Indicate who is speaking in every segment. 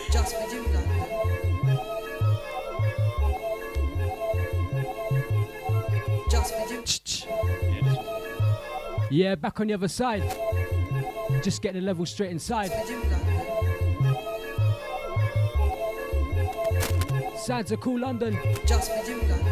Speaker 1: Just for you, London. Just for you.
Speaker 2: Yeah, back on the other side. Just getting the level straight inside.
Speaker 1: Just for you, London.
Speaker 2: Sounds of cool London.
Speaker 1: Just for you, London.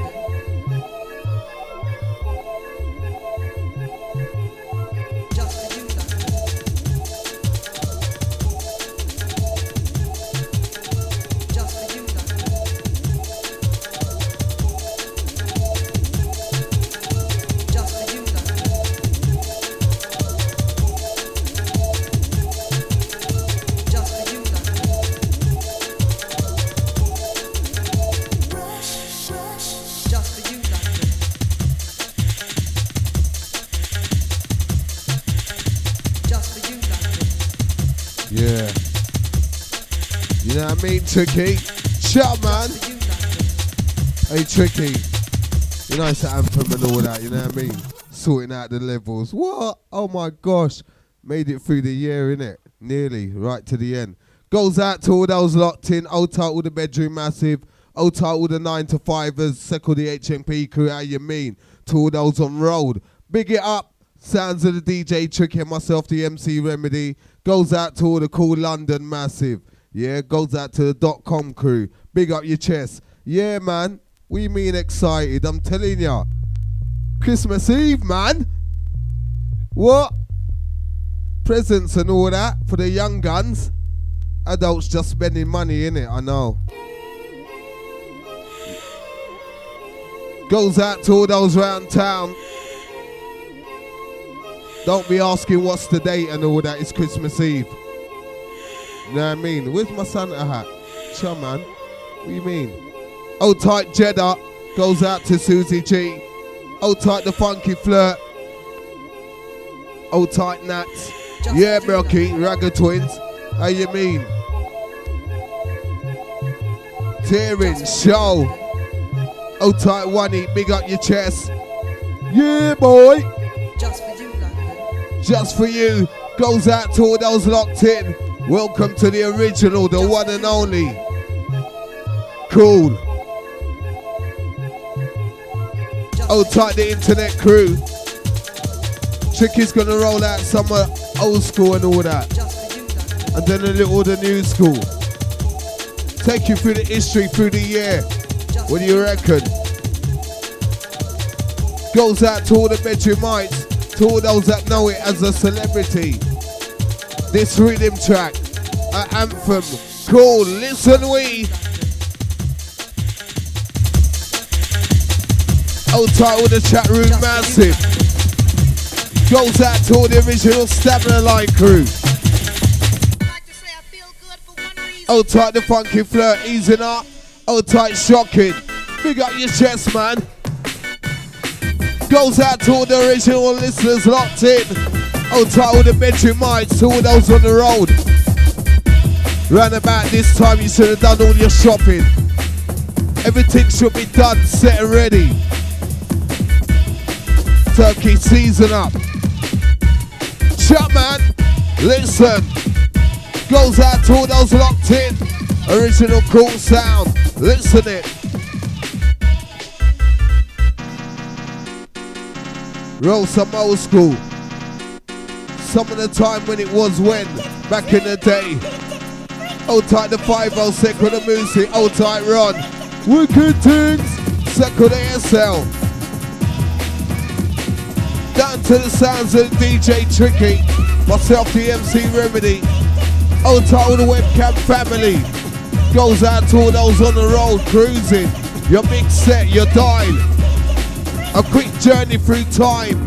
Speaker 3: Yeah. You know what I mean, Tricky? Shut up, man. Hey, Tricky. You know it's an anthem and all that, you know what I mean? Sorting out the levels. What? Oh my gosh. Made it through the year, innit? Nearly, right to the end. Goes out to all those locked in. Old tight with the bedroom massive. Old tight with the 9 to 5ers. Second the HMP crew, how you mean? To all those on road. Big it up. Sounds of the DJ Tricky and myself, the MC Remedy. Goes out to all the cool London massive. Yeah, goes out to the .com crew. Big up your chest. Yeah, man. We mean excited. I'm telling ya. Christmas Eve, man. What? Presents and all that for the young guns. Adults just spending money, innit? I know. Goes out to all those round town. Don't be asking what's the date and all that. It's Christmas Eve. You know what I mean? Where's my Santa hat? Sure, man. What do you mean? Old tight Jeddah goes out to Susie G. Old tight the Funky Flirt. Old tight Nats. Yeah, Milky, Ragga Twins. How you mean? Tearing, show. Old tight One-E, big up your chest. Yeah, boy.
Speaker 1: Just for you, London.
Speaker 3: Just for you. Goes out to all those locked in. Welcome to the original, the one and only. Cool. Old tight the internet crew. Tricky's gonna roll out some old school and all that. And then a little of the new school. Take you through the history, through the year. What do you reckon? Goes out to all the bedroomites, to all those that know it as a celebrity. This rhythm track, an anthem called Listen We. Old tight with the chat room massive. Goes out to all the original Stamina Line crew. Old tight the Funky Flirt easing up. Old tight shocking. Big up your chest, man. Goes out to all the original listeners locked in. Old tight with the bedroom mics, to all those on the road. Round about this time you should have done all your shopping. Everything should be done, set and ready. Turkey season up. Shut, man. Listen. Goes out to all those locked in. Original cool sound. Listen it. Roll some old school. Some of the time when it was when. Back in the day. Old tight the 5-0, second the Moosey. Old tight Ron. Wicked things. Second ASL. Down to the sounds of DJ Tricky. Myself, the MC Remedy. Old tight with the webcam family. Goes out to all those on the road cruising. Your big set, your dial. A quick journey through time.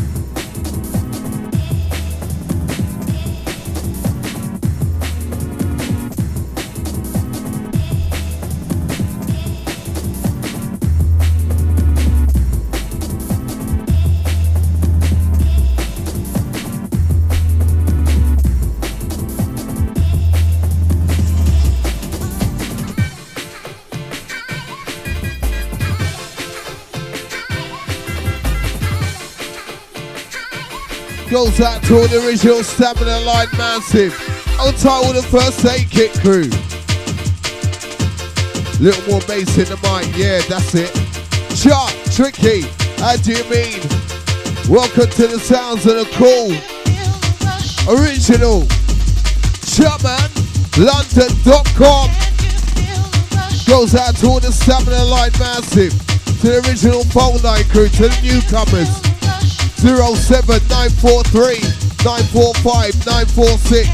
Speaker 3: Goes out to all the original Stamina Line massive. Old tight with the first aid kit crew. Little more bass in the mic, yeah, that's it. Chart, Tricky, how do you mean? Welcome to the sounds of the cool. Original. Chapman, London.com. Goes out to all the Stamina Line Massive. To the original phone line crew, to the newcomers. 07943 945 946.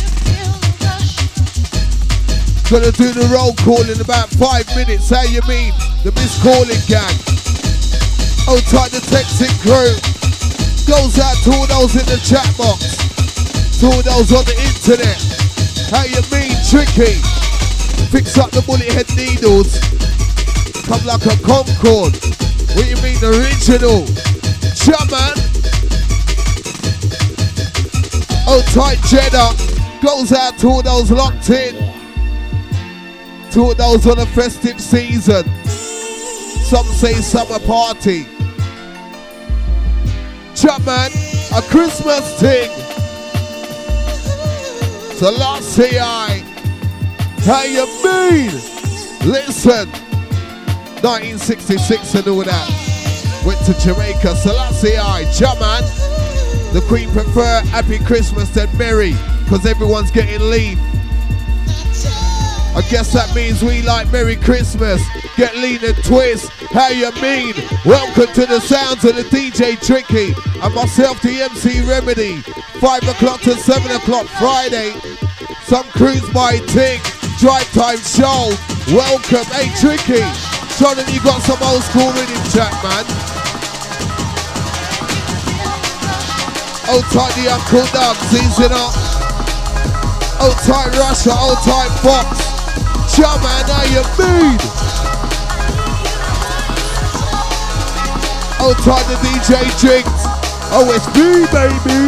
Speaker 3: Gonna do the roll call in about 5 minutes. How you mean? The missed calling gang. Oh, type the texting crew. Goes out to all those in the chat box. To all those on the internet. How you mean? Tricky. Fix up the bullet head needles. Come like a Concorde. What you mean original? Chapman. Oh, tight Jeddah. Goes out to all those locked in. To all those on a festive season. Some say summer party. Chapman, a Christmas thing. So last say I. How you mean? Listen. 1966 and all that. Went to Jamaica, Selassie I, Chapman. The Queen prefer Happy Christmas than Merry, cause everyone's getting lean. I guess that means we like Merry Christmas. Get lean and twist. How you mean? Welcome to the sounds of the DJ Tricky and myself, the MC Remedy. 5 o'clock to 7 o'clock Friday. Some cruise by Ting. Drive time show. Welcome. Hey Tricky. Show them you got some old school rhythm chat, man. Old tight the Uncle Doug, season up. Old tight Russia, old tight Fox. Show man, how you mean? Old tight the DJ Jinx. OSB, baby.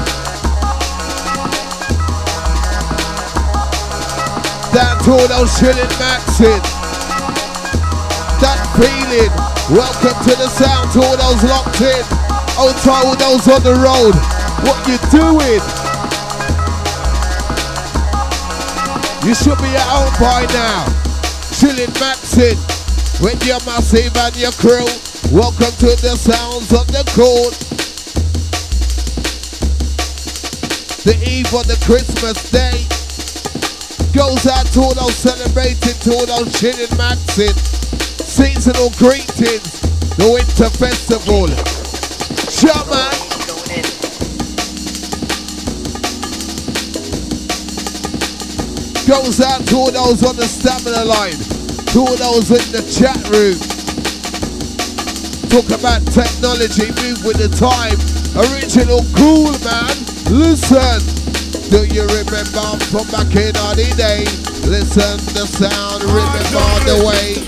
Speaker 3: Down to all those chillin' maxin'. That feeling. Welcome to the sound to all those locked in. Old time all those on the road. What you doing? You should be at home by now. Chilling maxing with your massive and your crew. Welcome to the sounds of the cold. The eve of the Christmas day. Goes out to all those celebrating, to all those chilling maxing. Seasonal greetings, the winter festival. Shaman. Goes out to all those on the Stamina Line, to all those in the chat room. Talk about technology, move with the time. Original cool, man. Listen. Do you remember from back in the day? Listen the sound, remember the way.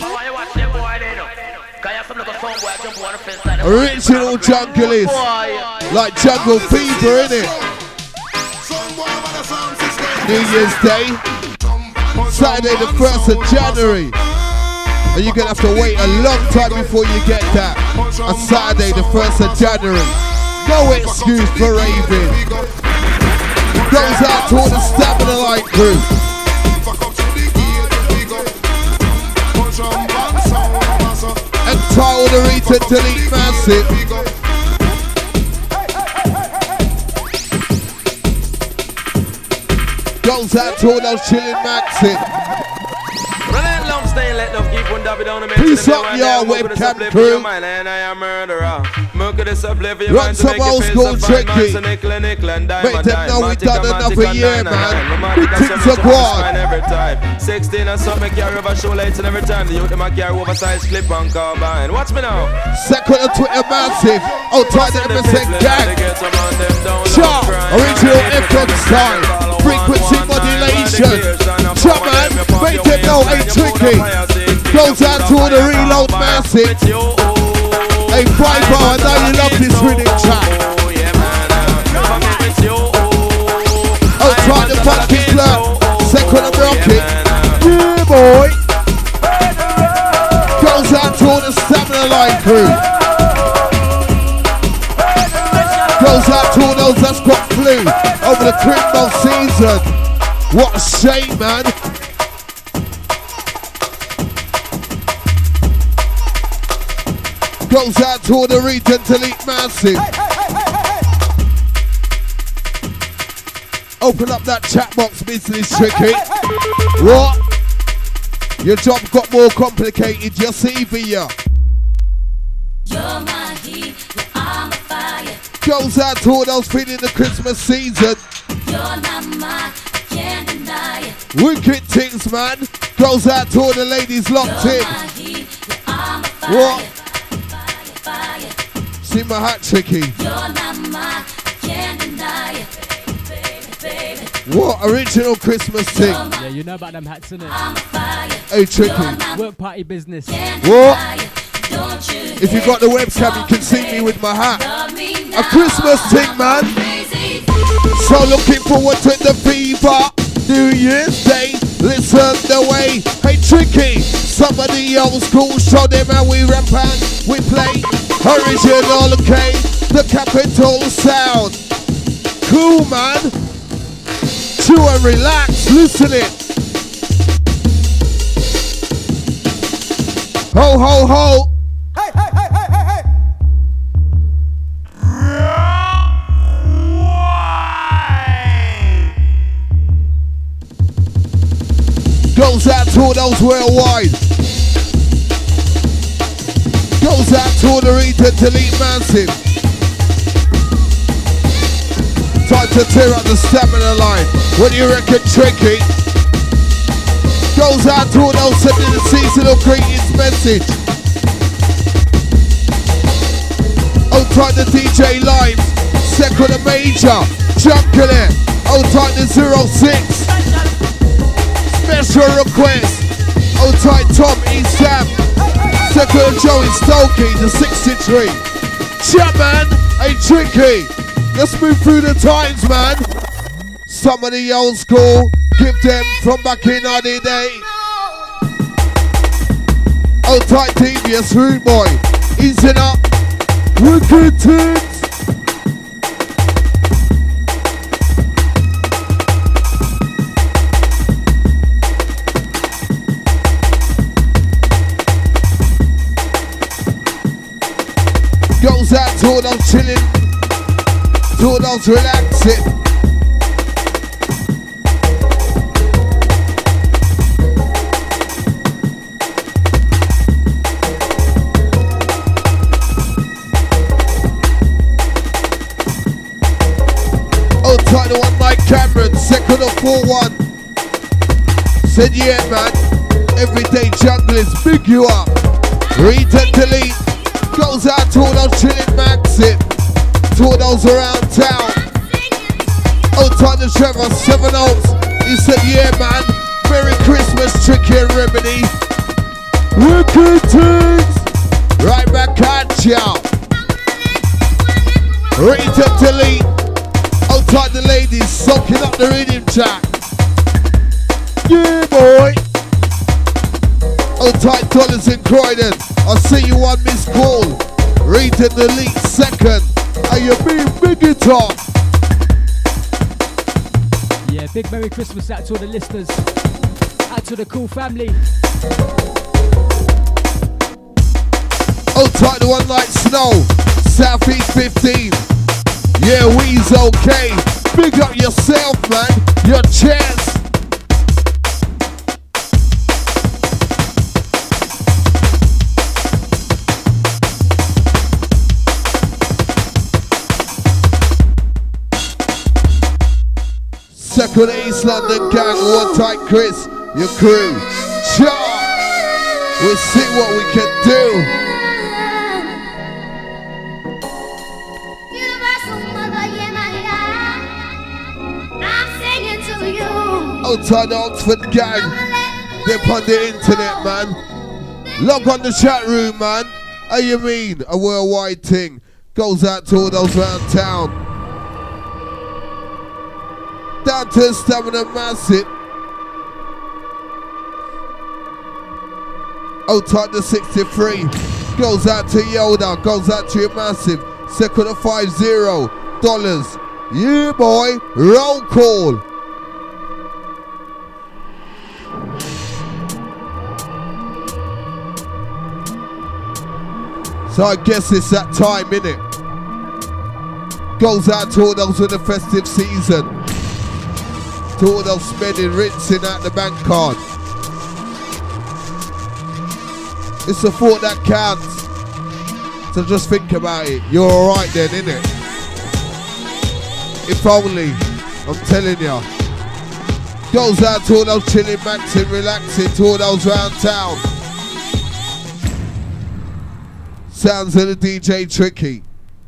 Speaker 3: Original junglist, like Jungle Fever, innit? New Year's Day, Saturday the 1st of January. And you're gonna have to wait a long time before you get that. On Saturday the 1st of January. No excuse for raving. Goes out to all the Stamina Line crew. Entitled the Rita Delete Massive. Goes out to all those chilling maxing. Peace up, y'all webcam crew. Run some old school tricky. Make them know we done another year, man. Big things are gone.
Speaker 4: 16 and something carry over shoelaces and every time the youth them carry oversized clip on carbine. Watch me now.
Speaker 3: Second on Twitter massive. Oh, try the MSN gang. Sharp, original FM style. Frequency modulation. Sharp, man. Make them know ain't tricky. Goes out to all the reload massive. Hey, Fiber, I know you love this rhythm track. Oh, try the funky flirt. Second of rocket. Yeah, boy. Goes out to all the Stamina Line crew. Goes out to all those that's got flu over the Christmas season. What a shame, man. Goes out to all the region delete massive. Open up that chat box, business tricky. What? Your job got more complicated, you see via.
Speaker 5: You're my heat, I'm a fire.
Speaker 3: Goes out to all those feeling the Christmas season.
Speaker 5: You're not mine, I can't deny it.
Speaker 3: Wicked things, man. Goes out to all the ladies locked
Speaker 5: You're
Speaker 3: in.
Speaker 5: my heat, I'm a fire.
Speaker 3: What?
Speaker 5: Fire.
Speaker 3: See my hat tricky.
Speaker 5: You're not mine, I can't deny it. Baby.
Speaker 3: What original Christmas thing?
Speaker 2: Yeah, you know about them hats, innit?
Speaker 5: I'm a fire.
Speaker 3: Hey, tricky.
Speaker 2: Work party business.
Speaker 3: What? If you got the webcam, you can see me with my hat. A Christmas thing, man. So looking forward to the fever. New Year's Day, listen the way. Hey, tricky. Somebody else cool, show them how we rap and we play. Original, okay. The capital sound. Cool, man. Chill and relax, listen it. Ho, ho, ho.
Speaker 6: Hey, hey, hey, hey, hey, hey.
Speaker 3: Goes out to all those worldwide. Goes out to all the region delete massive. Time to tear up the stamina line. What do you reckon, tricky? Goes out to all those sending the seasonal greetings message. Hold tight the DJ Limes, second the major, junking it. Hold tight the 06. Special request. Hold tight Tom E. Sam, second Joey Stokey, the 63. Chat man, hey tricky. Let's move through the times, man. Some of the old school, give them from back in the day. Hold tight devious rude boy, easing up. Wicked things. Goes out to all those chilling, to all those relaxing. Outside the one like Cameron, second or 4-1. Said yeah man, everyday junglers, big you up. Read and delete. Goes out to all those chilling maxing, to all those around town. Outside the Trevor, 7 Oaks. He said yeah man, Merry Christmas, Tricky and Remedy. Wicked things. Right back at ya. Read and delete. Outside the ladies, soaking up the rhythm track. Yeah, boy. Outside dollars in Croydon. I see you on Miss Call. Read and delete second. Are you being big guitar?
Speaker 2: Yeah, big Merry Christmas out to all the listeners. Out to the cool family.
Speaker 3: Outside the one like Snow. Southeast 15. Yeah, we's okay. Big up yourself, man. Your chance. Second East London gang, one tight Chris, your crew. Cha! We'll see what we can do. Outside the Oxford gang, they're on the internet, man. Log on the chat room, man. How you mean? A worldwide thing. Goes out to all those around town. Down to the Stamina Massive. Outside the 63. Goes out to Yoda. Goes out to your Massive. Second of $50. Yeah, boy. Roll call. So I guess it's that time, innit? Goes out to all those in the festive season. To all those spending, rinsing out the bank card. It's the thought that counts. So just think about it. You're alright then, innit? If only, I'm telling ya. Goes out to all those chilling, maxing, relaxing, to all those round town. Sounds of the DJ Tricky.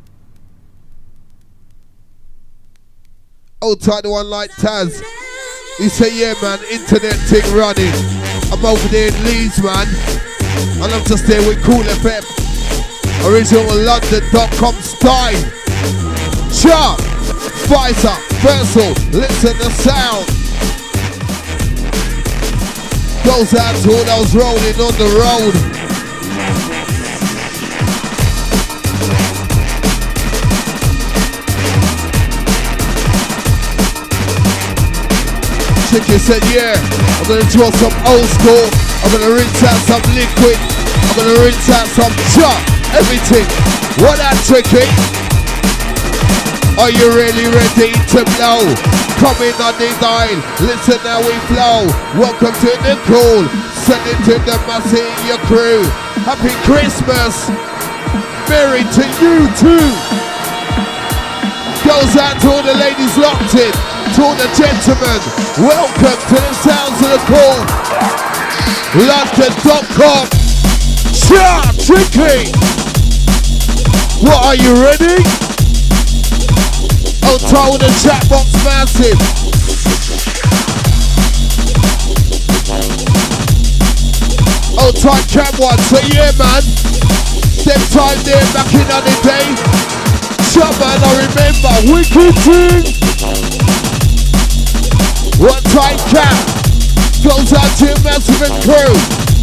Speaker 3: Old tight the one like Taz. He say, yeah man, internet thing running. I'm over there in Leeds, man. And I'm just there with Cool FM. Original London.com style. Sharp, Pfizer, Versal, listen the sound. Goes out to all those rolling on the road. Tricky said, yeah, I'm gonna draw some old school. I'm gonna rinse out some liquid. I'm gonna rinse out some chop. Everything. What that, Tricky? Are you really ready to blow? Coming on the dial. Listen how we flow. Welcome to the cool. Send it to the massive your crew. Happy Christmas. Merry to you too. Goes out to all the ladies locked in. To all the gentlemen, welcome to the sounds of the cool. London.com. Sharp, Tricky. What, are you ready? On top of the chat box massive. On tight cam one, so yeah man. Them time there back in on the day. Sure man, I remember wicked thing. One tight cap goes out to your massive and crew.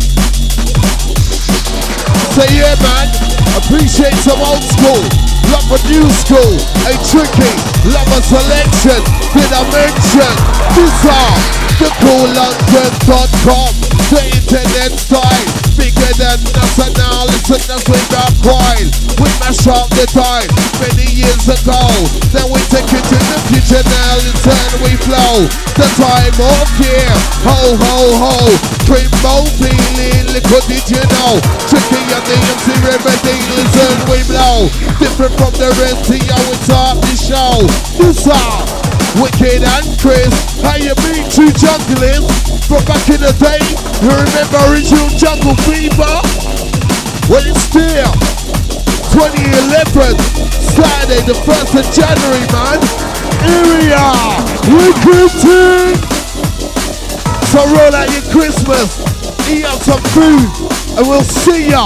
Speaker 3: Say yeah man, appreciate some old school, love a new school, a Tricky, love a selection, did I mention? This are the coollondon.com, the internet style, bigger than us and now listen as we got quiet. We mash up the time many years ago, then we take it to the future now, listen we flow. The time of year, ho ho ho, Primo feeling, liquid did you know? Tricky and the MC remedy, listen we blow. Different from the rest of you, we start the show. This are Wicked and Chris, how you mean two junglers from back in the day? You remember original Jungle Fever? Well it's still 2011, Saturday the 1st of January man. Here we are, wicked team. So roll out your Christmas, eat up some food, and we'll see ya.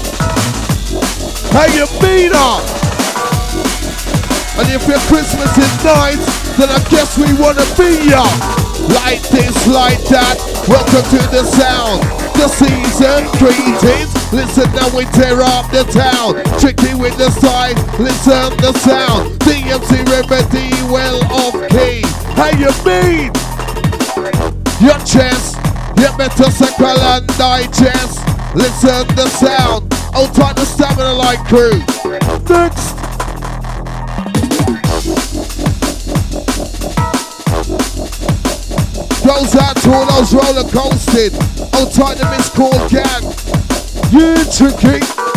Speaker 3: How you been up? And if your Christmas is nice, then I guess we wanna be ya. Like this, like that, welcome to the sound. The season greetings, listen now we tear up the town. Tricky with the style, listen the sound. DMC remedy well off key. How you mean? Your chest, your better circle and digest. Listen the sound, old time the stamina like crew. Next. Goes out to all those roller coasting. Old time the Miss Call gang. Yeah, Tricky.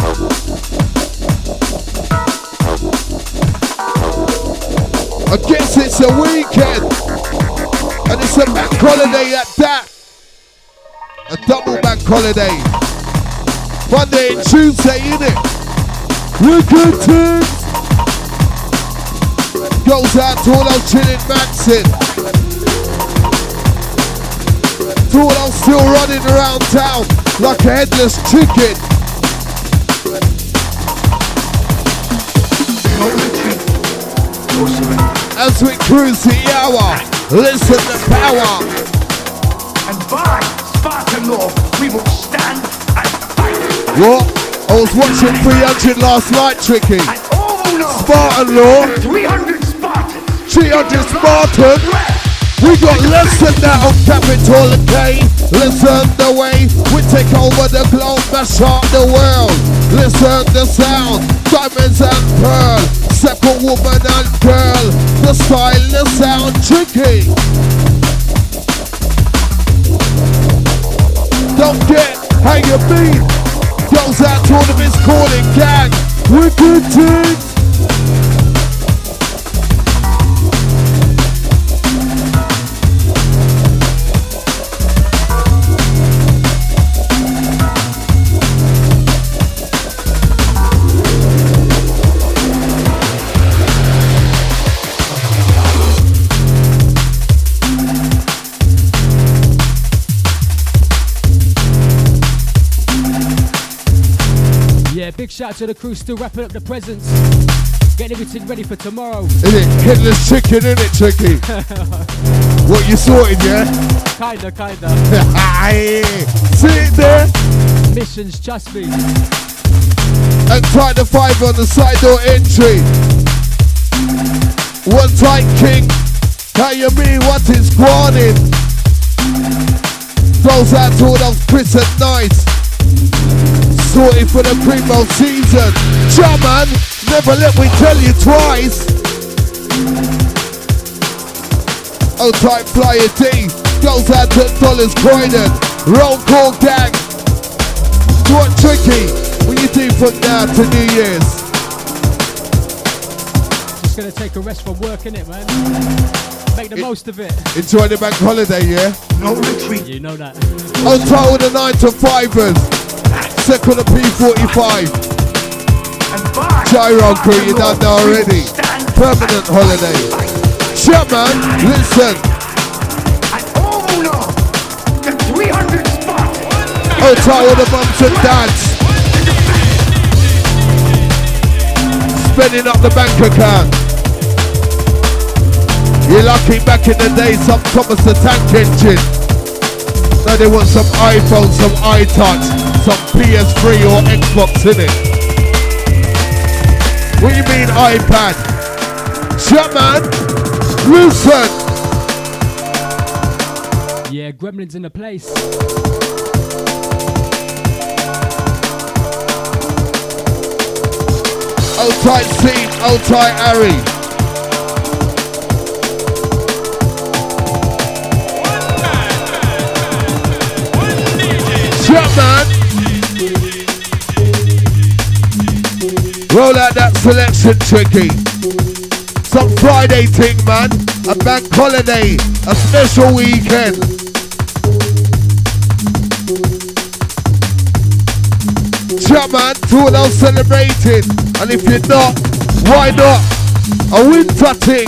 Speaker 3: I guess it's a weekend. And it's a bank holiday at that. A double bank holiday. Monday and Tuesday, innit? Wicked things. Goes out to all those chilling maxing. To all those still running around town like a headless chicken. As we cruise the hour, listen to power.
Speaker 6: And by Spartan law, we will stand and fight.
Speaker 3: What? I was watching 300 last night, Tricky.
Speaker 6: And all know
Speaker 3: Spartan law.
Speaker 6: 300 Spartans.
Speaker 3: 300 Spartan. We got less than that on Capital K. Listen the way we take over the globe, mash up the world. Listen the sound, diamonds and pearl, second woman and girl. The style, the sound, tricky. Don't get how you mean. Goes out to all of his calling gang. Wicked things.
Speaker 2: Big shout out to the crew, still wrapping up the presents, getting everything ready for tomorrow.
Speaker 3: Is it Hitler's chicken, isn't it, Tricky? What you sorted, yeah?
Speaker 2: Kinda.
Speaker 3: See it there?
Speaker 2: Missions, trust me.
Speaker 3: And try the 5 on the side door entry. One tight king. How you mean? What is guaning? Goes out to all those Chris and Nice. Sorted for the primo season. Ja man, never let me tell you twice. Oh tight flyer D. Goes out to Dollars Croydon. Roll call gang. What Tricky? What you do from now to New Year's?
Speaker 2: Just gonna take a rest from work, innit, man? Make the most of it.
Speaker 3: Enjoy the bank holiday, yeah?
Speaker 6: No retreat.
Speaker 2: You know that.
Speaker 3: On top of the 9 to 5ers. Second of P45. Gyro crew, you done that already. Permanent holiday. Shut man, listen.
Speaker 6: The 300 spot.
Speaker 3: Oh, top of the mums and dads. Spending up the bank account. You're lucky back in the day, some Thomas the Tank Engine. Now they want some iPhone, some iTouch, some PS3 or Xbox in it. What do you mean iPad? Shut man, listen.
Speaker 2: Yeah, Gremlins in the place.
Speaker 3: Old tight Steve, old tight Harry. Shut man. Roll out that selection, Tricky. Some Friday thing, man. A bank holiday. A special weekend. Shut man, to all those celebrating. And if you're not, why not? A winter thing.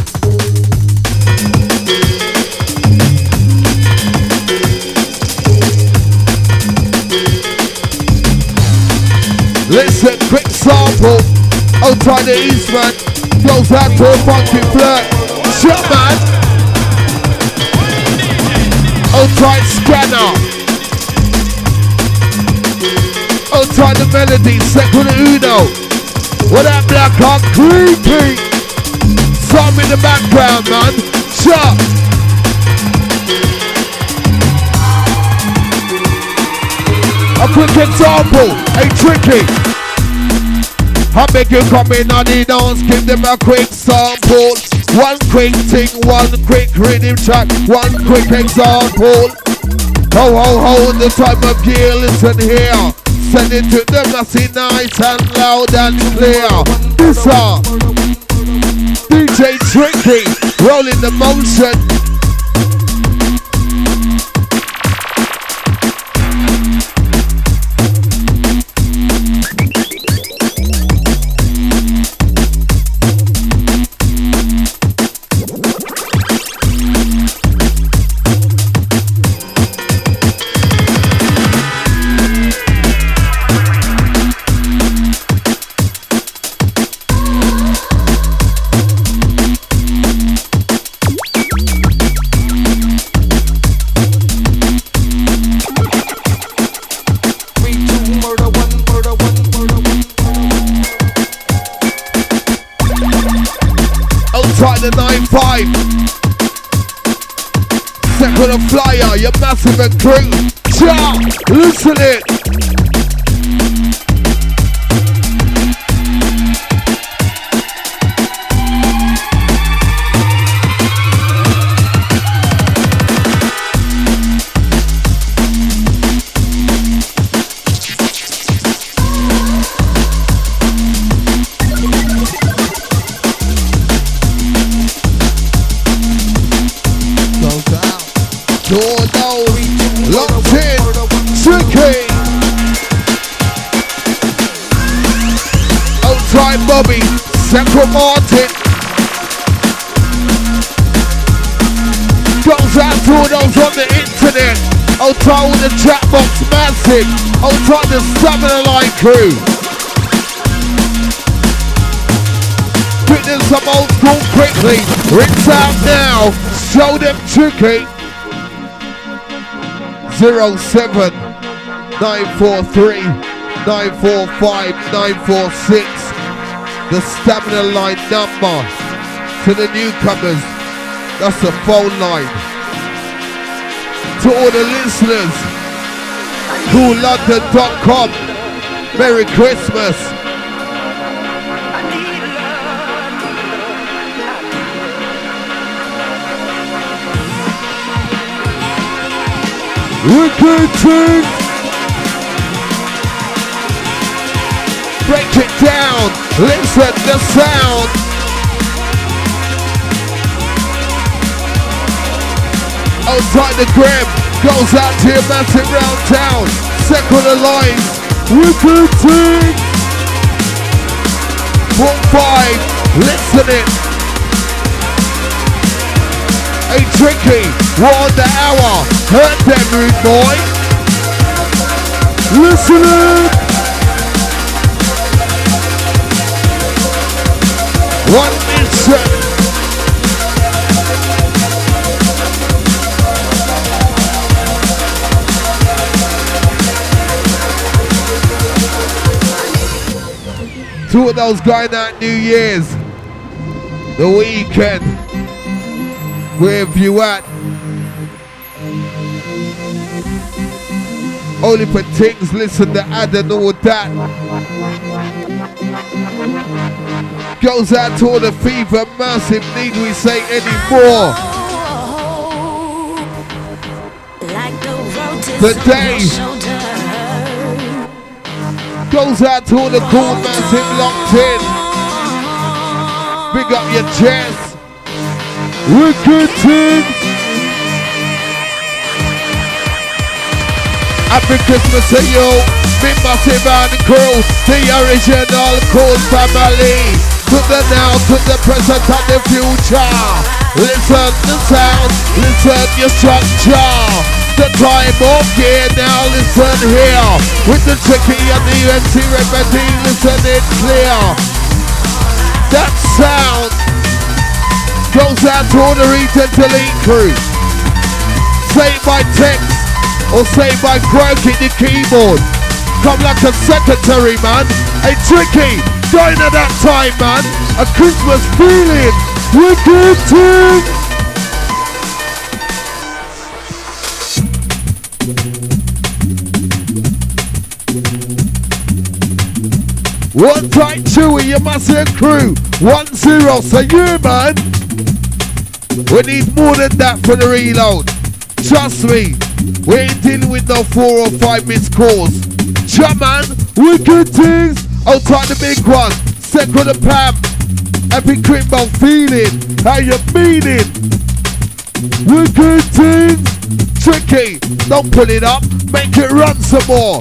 Speaker 3: Listen, quick sample. Outside the Eastman. Goes out to a funky flirt. Shut man. Outside Scanner. Outside the Melody. Second Uno. What that black heart creepy. Some in the background, man. Shut. A quick example, hey Tricky. I beg you come in on the dance, give them a quick sample. One quick thing, one quick rhythm track, one quick example. Ho ho ho, the time of year, listen here. Send it to them, I see nice and loud and clear. This DJ Tricky, rolling the motion. The 9-5. Second of flyer, you're massive and crew. Ciao, listen it. To all those locked in, tricky. Outside Bobby, Central Martin. Goes out to all those on the internet. Outside all the chat box massive. Outside the Stamina Line crew. Putting some old school quickly. Rinse out now. Show them tricky. 07 943 945 946. The Stamina Line number to the newcomers. That's the phone line. To all the listeners, CoolLondon.com. Merry Christmas. Wicked thing. Break it down. Listen the sound. Outside the gram, goes out to your massive round town. Second the lines, wicked thing. 1-5, listening. Hey Tricky, we're on the hour. Heard them, rude boy. Listening. 1 mission. Two of those going out New Year's, the weekend, wherever you at. Only for things, listen to add and all that. Goes out to all the fever, massive, need we say any more? The day goes out to all the cool, massive, locked in. Big up your chest. Wicked thing. Happy Christmas to you. Big massive and crew. The original cool family. To the now, to the present and the future. Listen the sound, listen your structure. The time of year now, listen here. With the Tricky and the UNC remedy, listen it clear. That sound goes out to all the Read and Delete crew. Say it by text or say it by quirking the keyboard. Come like a secretary, man. Hey Tricky, going at that time, man. A Christmas feeling. Wicked thing. One tight Chewy, your massive crew. 1-0, so you, man. We need more than that for the reload. Trust me, we ain't dealing with no 4 or 5 missed calls. Chat, man, wicked things. Outside the big one, second the Pam. Happy Crimbo feeling, how you meaning? Wicked things. Tricky, don't pull it up, make it run some more.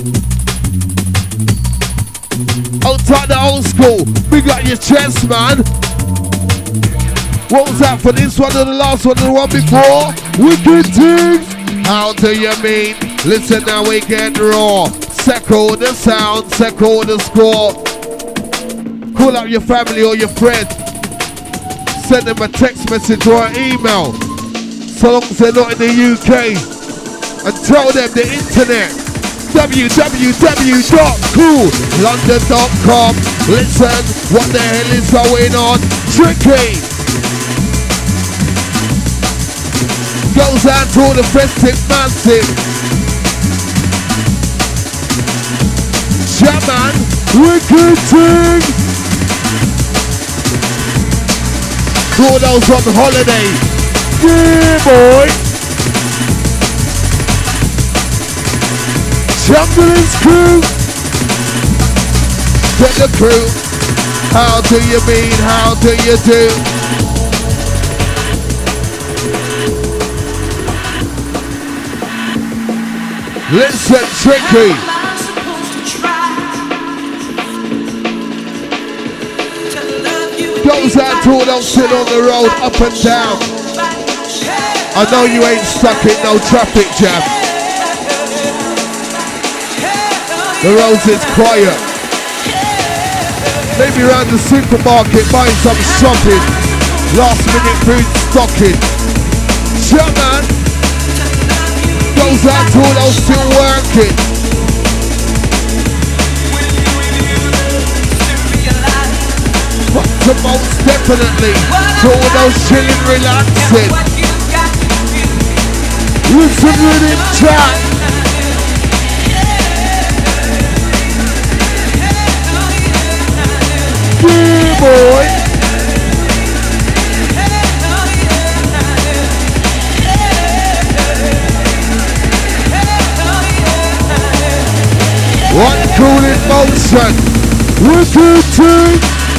Speaker 3: Outside the old school, big up your chest, man. What was that for this one or the last one or the one before? Wicked things. How do you mean? Listen now, we get raw. Second the sound, second the score. Call up your family or your friend. Send them a text message or an email. So long as they're not in the UK. And tell them the internet. www.coollondon.com. Listen, what the hell is going on? Tricky goes out to all the festive massive. Shaman, wicked thing. To all those on holiday. Yeah, boy. Chamberlain's crew. Get the crew. How do you mean? How do you do? Listen, Tricky. Goes out to all those sitting on the road, up and down. I know you ain't stuck in no traffic jam. The roads is quiet. Maybe around the supermarket buying some shopping. Last minute food stocking. Yeah, man. Goes out to all those still working. But to most definitely to all those chilling, relaxing. Listen to this track. Yeah, boy. One cool in motion. Wicked team.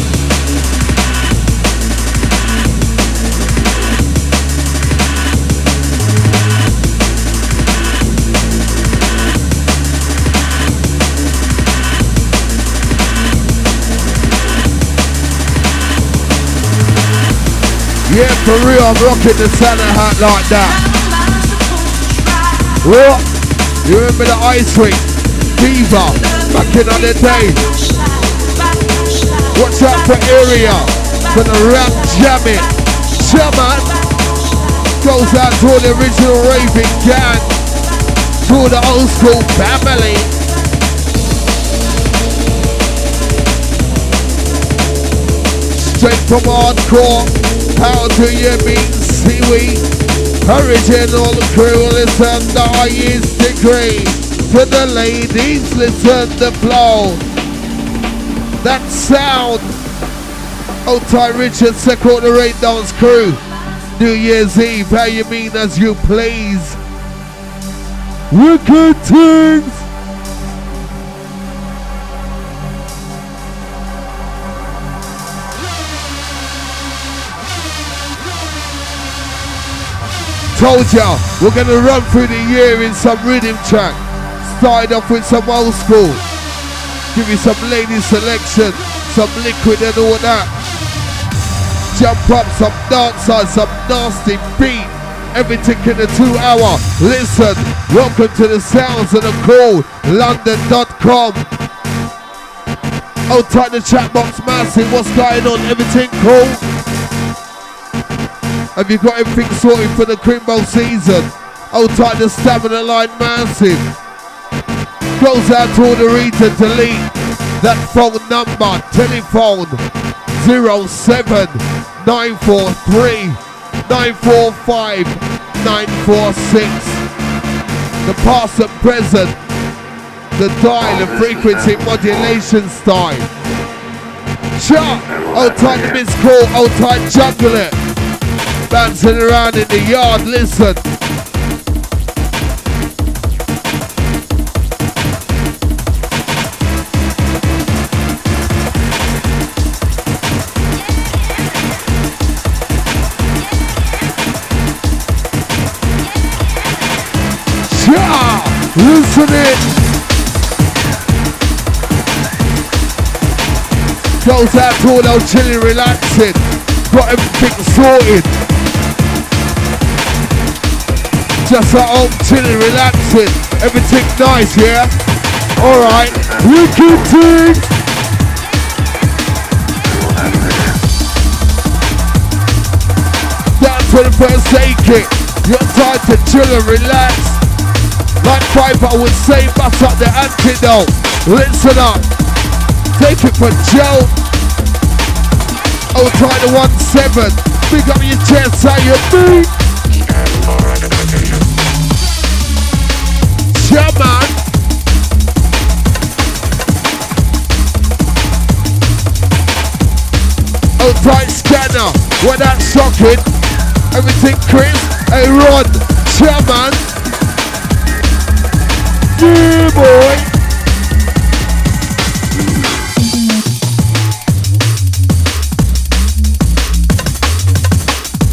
Speaker 3: Yeah, for real, I'm rocking the Santa hat like that. What? You remember the Ice Week? Diva, back in on the day. Watch out for area, for the rap jamming. Shaman goes out to all the original raving gang, to all the old school family. Straight from hardcore. How do you mean seaweed? Original crew, listen the highest degree. To the ladies, listen the flow. That sound. Old Ty Richard, second the Rain Dance crew. New Year's Eve, how you mean as you please? Wicked things. Told ya, we're gonna run through the year in some rhythm track. Started off with some old school. Give you some lady selection, some liquid and all that. Jump up, some dancehall, some nasty beat. Everything in the 2 hour. Listen, welcome to the sounds of the cool. London.com. Oh, type the chat box massive. What's going on? Everything cool? Have you got everything sorted for the Crimbo season? Oh, type the stamina line massive. Goes out to all the read and delete. That phone number, telephone 07943 945 946. The past and present, the dial and frequency modulation style. Shot, old type miss call, old type juggle it. Bouncing around in the yard, listen. Yeah, listen it. Goes out to all those chilling, relaxing. Got everything sorted. Just at home, chilling, relaxing. Everything nice, yeah? Alright, wicked things. Down to the first aid kit. You're time to chill and relax. Like Piper would say, bust up the antidote. Listen up. Take it for Joe. Oh, try the 1-7. Big up your chest, how you be? Yeah, man. Oh, tight scanner. When that's shocking. Everything crisp. Hey, Rod. Yeah, man. Yeah, boy.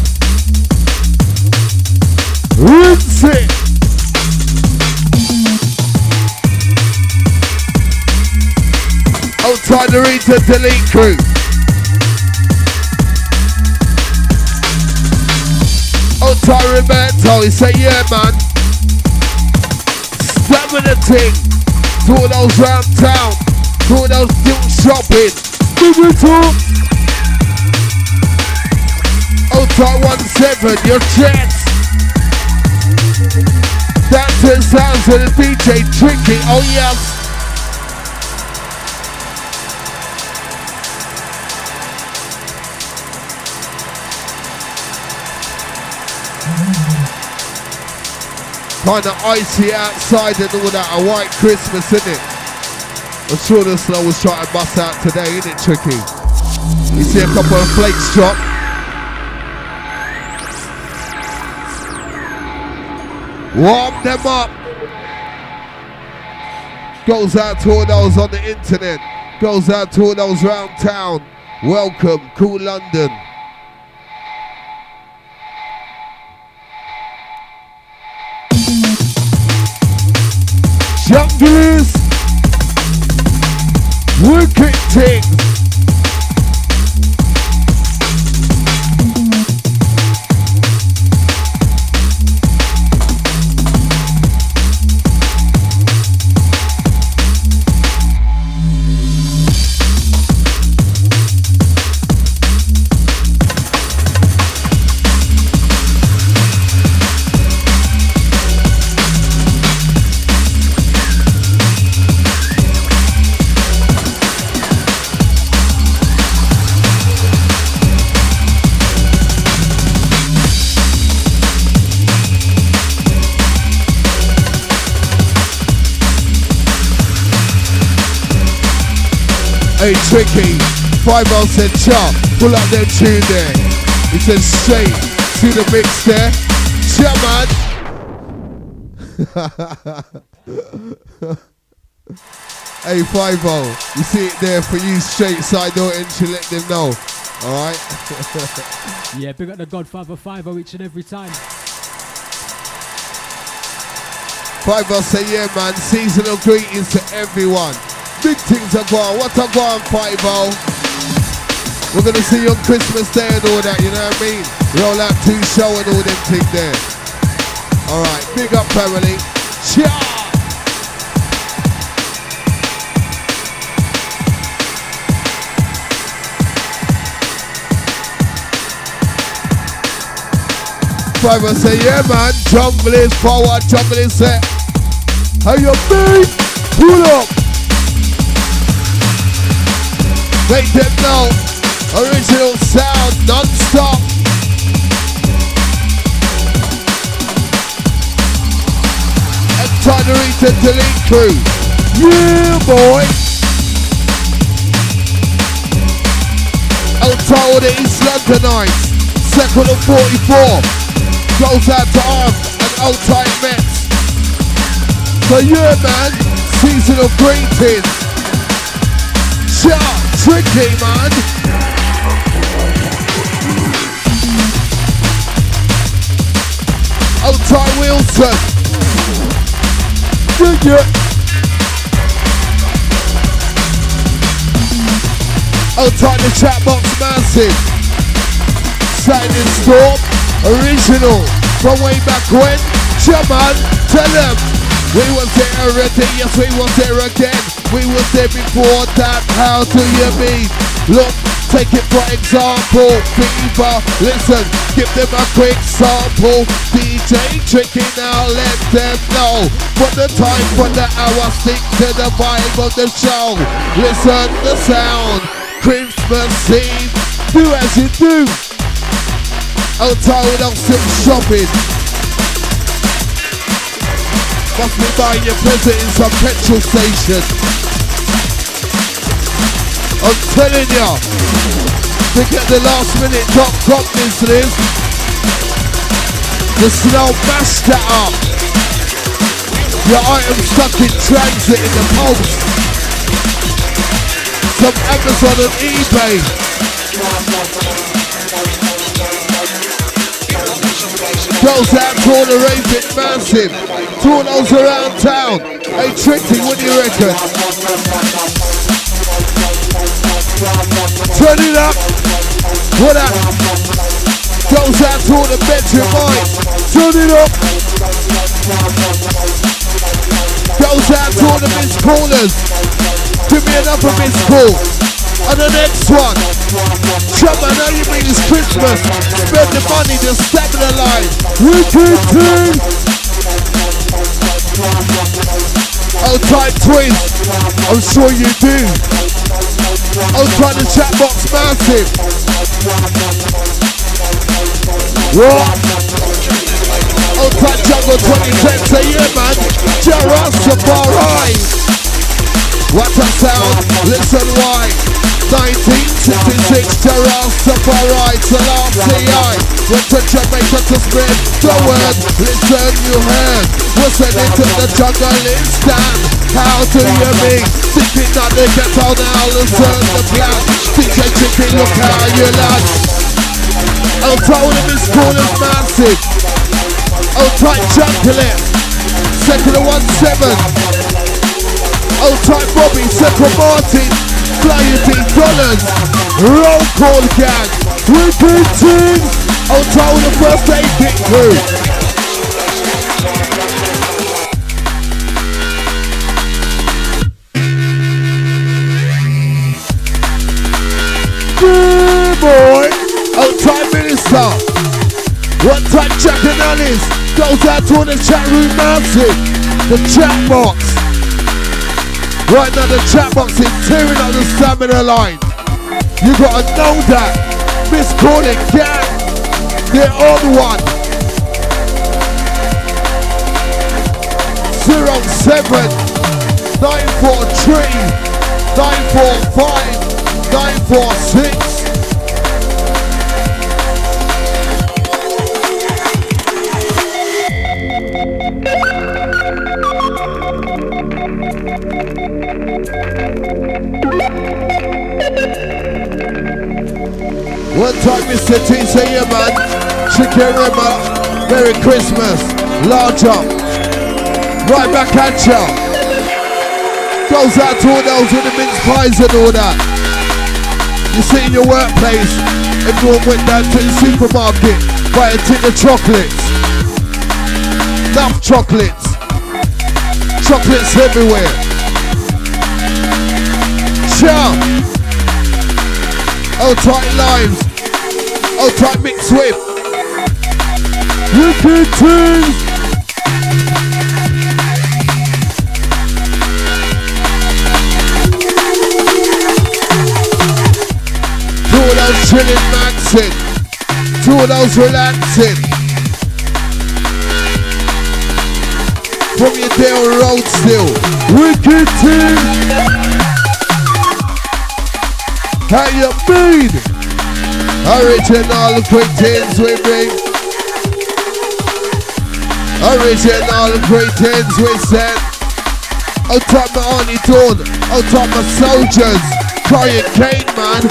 Speaker 3: Rinse it. Outside the read to delete crew. Outside Roberto, he say, yeah man. Stamina ting. To all those round town. To all those still shopping. Give it to. Outside 17, your chance. Down to the sounds of the DJ Tricky, oh yes. Kinda icy outside and all that, a white Christmas, innit? I'm sure the snow was trying to bust out today, innit, Tricky? You see a couple of flakes drop. Warm them up. Goes out to all those on the internet. Goes out to all those round town. Welcome, cool London. Junglers, wicked things. Hey Tricky, 5-0 said chop, pull up them tune there. He said straight to the mix there. Chop man. Hey 5-0, you see it there for you straight side door and you let them know. Alright?
Speaker 2: Yeah, big up the Godfather 5-0 each and every time.
Speaker 3: 5-0 say yeah man, seasonal greetings to everyone. Big things are going. What are going, 5-0? We're gonna see you on Christmas Day and all that, you know what I mean? Roll out 2 show and all them things there. Alright, big up family. Ciao! Five say, yeah man, jungle is forward, jungle is set. How you big? Pull up. Make them know, original sound, non-stop. And time to reach the delete crew. Yeah, boy. Outside all the East Londonites, second of 44. Goes out to Arm and outside Mets. So yeah, man, seasonal greetings. Sharp. Tricky, man. Old Ty Wilson. Yeah. Old Ty the chat box massive. Saturday Storm, original from way back when. Sure, man, tell them. We was there already, yes we was there again. We was there before that, how do you mean? Look, take it for example, Fever, listen, give them a quick sample. DJ Tricky now, let them know. For the time, for the hour, stick to the vibe of the show. Listen, the sound, Christmas Eve, do as you do. Outside without still shopping. Must be buying your present in some petrol station. I'm telling ya, to get the last minute .com business, the snow mashed that up. Your item stuck in transit in the post. Some Amazon and eBay. Goes out to all the raving massive, to all those around town. Hey Tricky, what do you reckon? Turn it up. What up? Goes out to all the bedroom boys. Turn it up. Goes out to all the missed callers. Give me another missed call. And the next one. Chum, I know you mean it's Christmas. Spend the money, just stabilize. Wicked team. Oh, tight twins. I'm sure you do. Oh, tight the chat box massive. What? Oh, tight jungle 2010. Say yeah, man. Jarrastafari. What a sound. Listen why. 1966, Jarrastafari, Salam T.I. Went to Jamaica to spread the word. Listen, you heard. We're sending to the jungle in stand. How do you mean? Thinking that they get out now, listen the plan. DJ Chicken, look how you land. Oh, told him his school is massive. Oh, tight chocolate. Second of 1-7. Oh, tight Bobby, second Martin. Flying $10. Roll call gang. Wicked team. Oh, told the birthday kick crew. Good boy. Oh, time minister. One time Jack and Alice goes out to the chat room massive. The chat box. Right now the chat box is tearing up the stamina line. You gotta know that. Miss Calling gang. They're on one. 07 943 945 946. One time Mr. T say yeah man, Chicken Rimmer, Merry Christmas, large up, right back at ya. Goes out to all those with the mince pies and all that. You see in your workplace, everyone went down to the supermarket, buy a tin of chocolates. Enough chocolates. Chocolates everywhere. Ciao. Oh, tight limes. Oh, tight mixed whip. Wicked teams. Two of those chilling maxing. Two of those relaxing. From your day on road still. Wicked team. How you mean? Original quick things we bring. Original quick things we send. Out top my Arnie Dawn. Out top my soldiers. Crying Kane, man.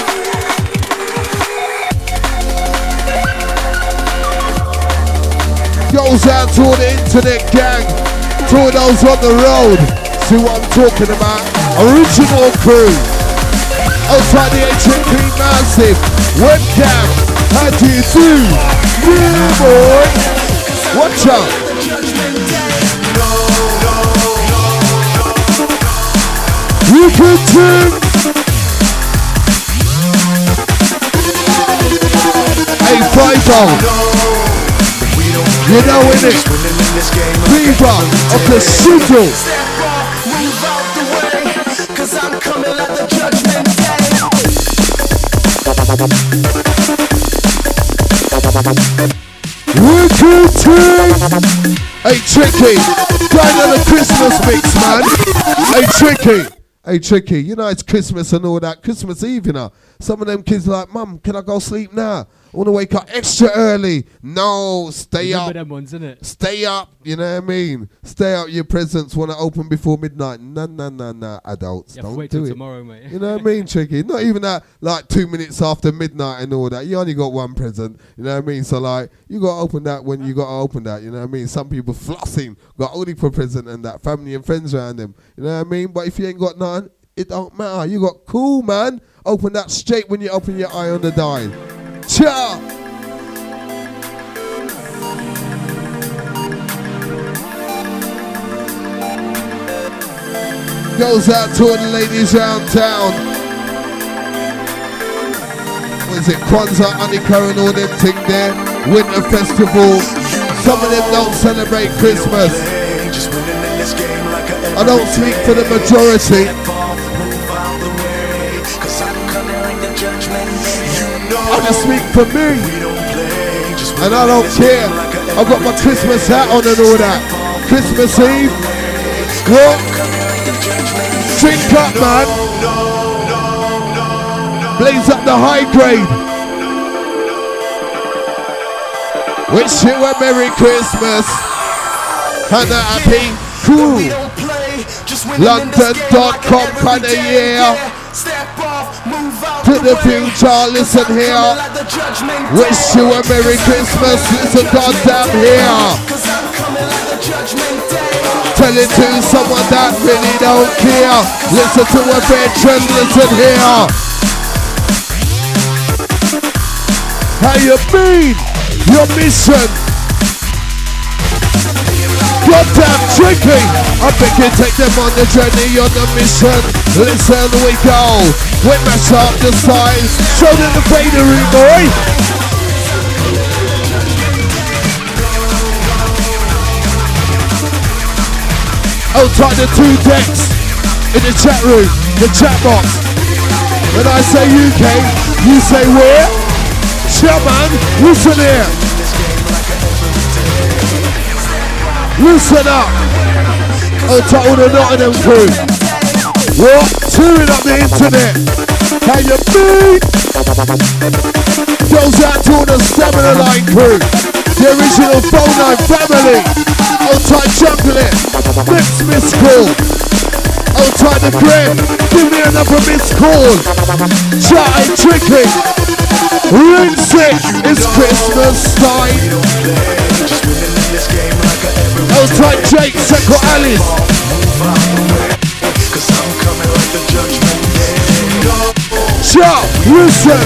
Speaker 3: Goes out to all the internet gang. To those on the road. See what I'm talking about? Original crew. Outside the HMP massive webcam. How do you do? Yeah, boy. Watch out. You can too. Hey, Fido. You know in it. Viva of the Sudo. Wicked team! Hey Tricky, going on a Christmas mix, man. Hey Tricky, hey Tricky, you know it's Christmas and all that. Christmas Eve, you know. Some of them kids are like, Mum, can I go sleep now? I want to wake up extra early. No, stay up.
Speaker 2: Them ones, innit?
Speaker 3: Stay up, you know what I mean? Stay up, your presents want to open before midnight. No, adults,
Speaker 2: You have to
Speaker 3: don't
Speaker 2: wait
Speaker 3: do
Speaker 2: till
Speaker 3: it.
Speaker 2: tomorrow, mate.
Speaker 3: You know what I mean, Tricky? Not even that, like 2 minutes after midnight and all that. You only got one present, you know what I mean? So like, you got to open that when you got to open that, you know what I mean? Some people flossing, got only for present and that, family and friends around them, you know what I mean? But if you ain't got none, it don't matter. You got cool, man. Open that straight when you open your eye on the dial. Cha! Goes out to all the ladies around town. What is it? Kwanzaa, Hanukkah and all them thing there. Winter festival. Some of them don't celebrate Christmas. I don't speak for the majority. I just speak for me. And I don't care. I got my Christmas hat on and all that. Christmas Eve. What? Drink up, man. Blaze up the high grade. Wish you a Merry Christmas and a happy cool London.com kind of year. To the future, listen here. Wish you a Merry Christmas, listen goddamn here. Tell it to someone that really don't care. Listen to a veteran, listen here. How you mean? Your mission. Goddamn tricky. I think you take them on the journey, on the mission. Listen, we go. We mash up the signs. Show them the fadery, boy. Outside the 2 decks in the chat room, the chat box. When I say UK, you say where? Sure, man, listen here. Listen up. Outside all the Nottingham crew. What? Tearing up the internet. How you mean? Goes out to all the Stamina Line crew. The original Phone 9 family. Outside juggling. Next miss call. Outside the crib. Give me another miss call. Chat ain't tricky. Rinse it. It's Christmas time. Outside Jake, Seco Alice. Chat, listen.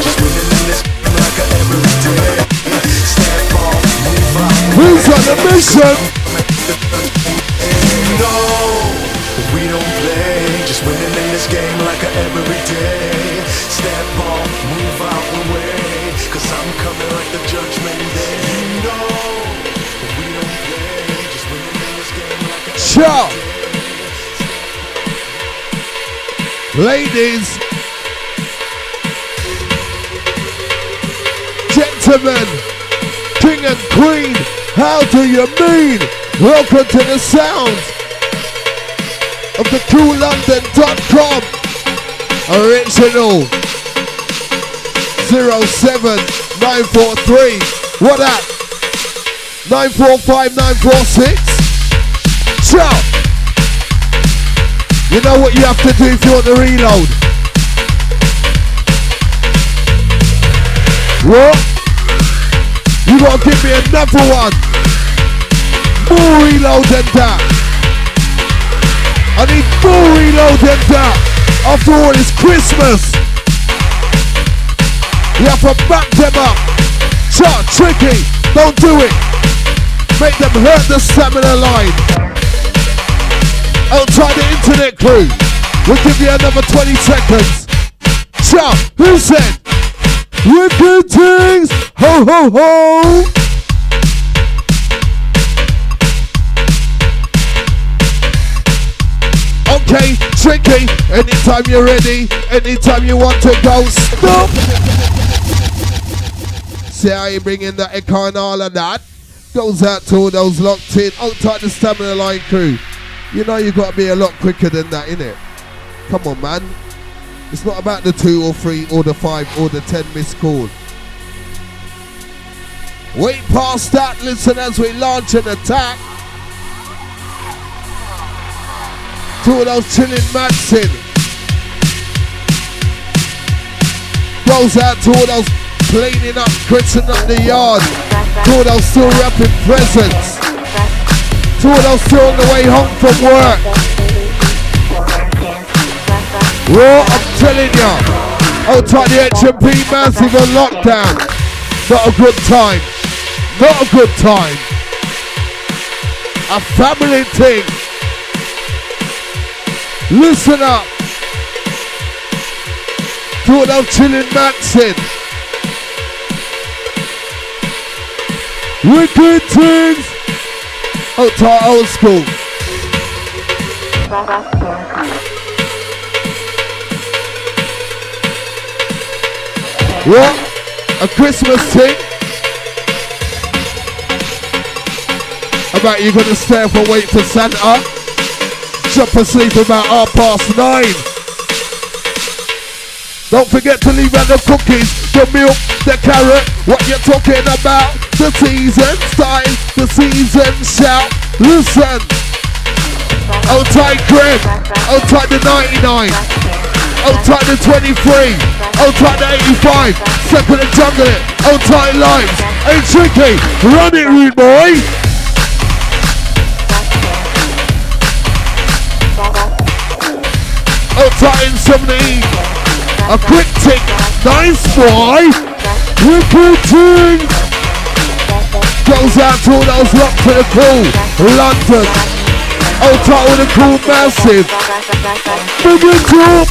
Speaker 3: Who's on the mission?
Speaker 7: No, we don't play. Just winning in this game like every day. Step off, move out the way. Cause I'm coming like the judgment day. No, we don't play. Just winning in this game like every
Speaker 3: Sure. Ladies, gentlemen, king and queen, how do you mean? Welcome to the sounds of the CoolLondon.com original 07943. What that? 945946. Ciao. You know what you have to do if you want to reload? What? You gotta give me another one. More reload than that. I need more reload than that. After all, it's Christmas. You have to back them up. Shot, tricky. Don't do it. Make them hurt the Stamina Line. Outside the internet crew. We'll give you another 20 seconds. Shot, who said? Wicked things. Ho, ho, ho. Okay, tricky. Anytime you're ready, anytime you want to go, stop. See how you bring in the echo and all of that? Goes out to all those locked in. Outside the Stamina Line crew. You know you got to be a lot quicker than that, innit? Come on, man. It's not about the 2 or 3 or the 5 or the 10 missed call. Wait past that, listen as we launch an attack. To all those chilling Maxin. Goes out to all those cleaning up, critting up the yard. To all those still wrapping presents. To all those still on the way home from work. Well, I'm telling ya. Hold tight, the HMP massive on lockdown. Not a good time. Not a good time. A family thing. Listen up. To all those chilling maxing. Wicked things. Hold tight, old school. What? A Christmas thing? About you gonna stay up and wait for Santa? Jump asleep about 9:30. Don't forget to leave out the cookies, the milk, the carrot. What you talking about? The season time, the season shout. Listen. Hold tight Greg. Hold tight the 99. Hold tight the 23. Hold tight the 85. Second and jungle it. Hold tight lives. Ain't tricky. Run it, rude boy. Hold tight in 70. A quick tick. Nice boy. Wicked ting. Goes out to all those locked to the cool. London. Hold tight with a cool massive. Big it up.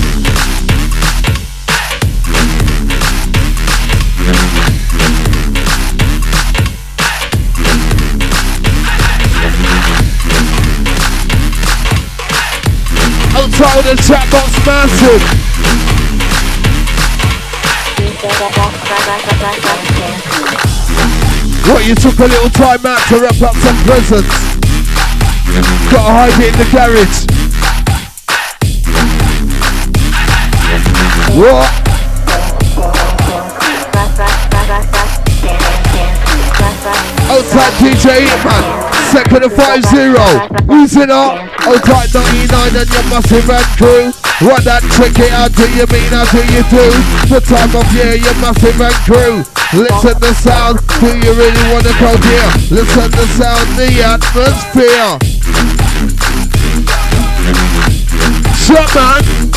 Speaker 3: Hold tight with the chat box massive. What, you took a little time out to wrap up some presents? Gotta hide it in the garage. What? Outside DJ Hitman. Second and 5-0. Who's in up? Outside 99 and your massive and crew. What that tricky, how do you mean, how do you do? The time of year, your massive and crew. Listen the sound, do you really want to go here? Listen the sound, the atmosphere. Shut man.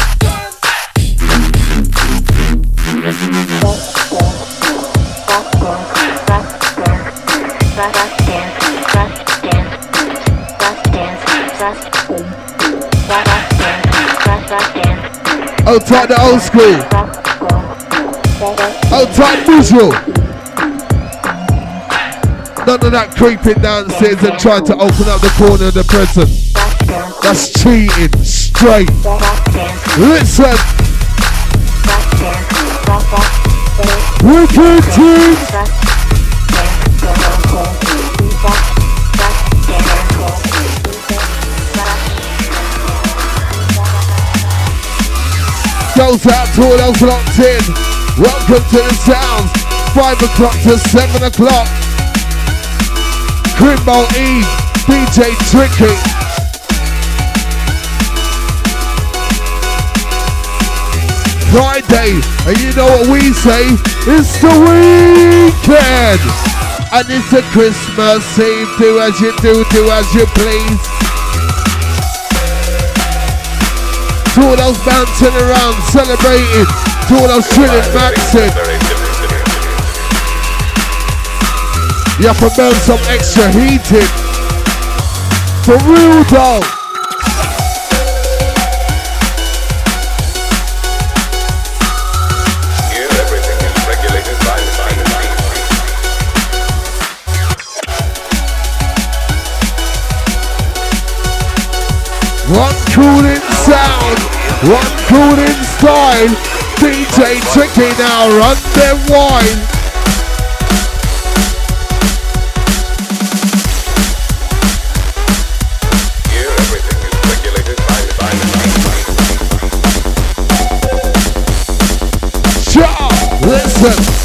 Speaker 3: Oh, tight the old school. Oh, tight visual. None of that creeping downstairs and trying to open up the corner of the present. That's cheating, straight. Listen. Wicked team. Goes out to all those locked in. Welcome to the sounds. 5 o'clock to 7 o'clock. Crimbo Eve, DJ Tricky. Friday, and you know what we say? It's the weekend. And it's a Christmas Eve. Do as you do as you please. To all those bouncing around, celebrating. To all those chilling, maxing. You have to burn some extra heating. For real though.
Speaker 8: Here everything is regulated by the
Speaker 3: One cooling sound, one cooling style. DJ Tricky now, run them wine.
Speaker 8: Here everything is regulated by the
Speaker 3: Shut up, listen.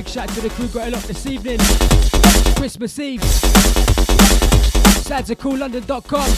Speaker 2: shout to the crew got it up this evening. Christmas Eve. SadsACoolLondon.com.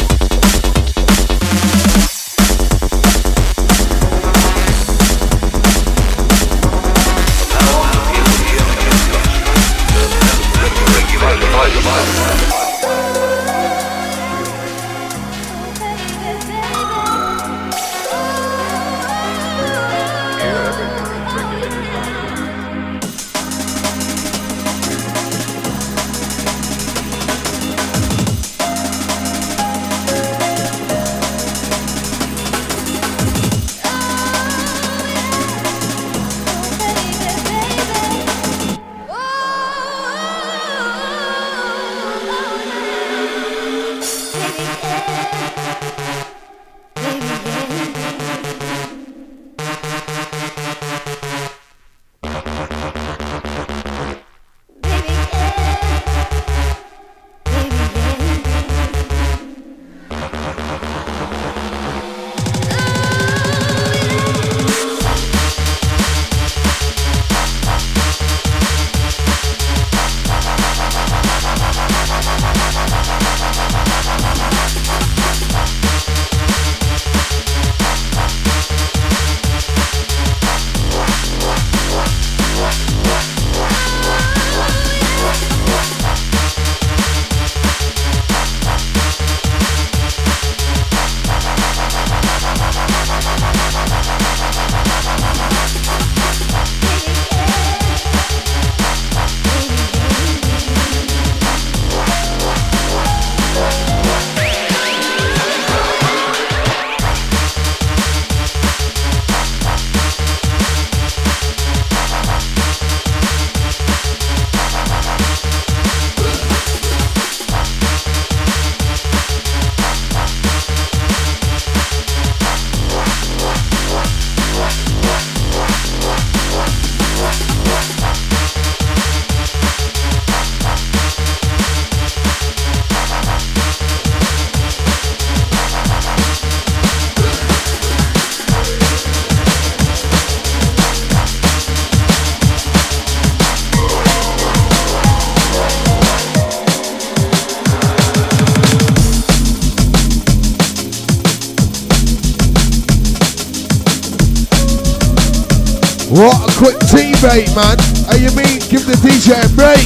Speaker 3: What a quick teammate, man. How you mean? Give the DJ a break.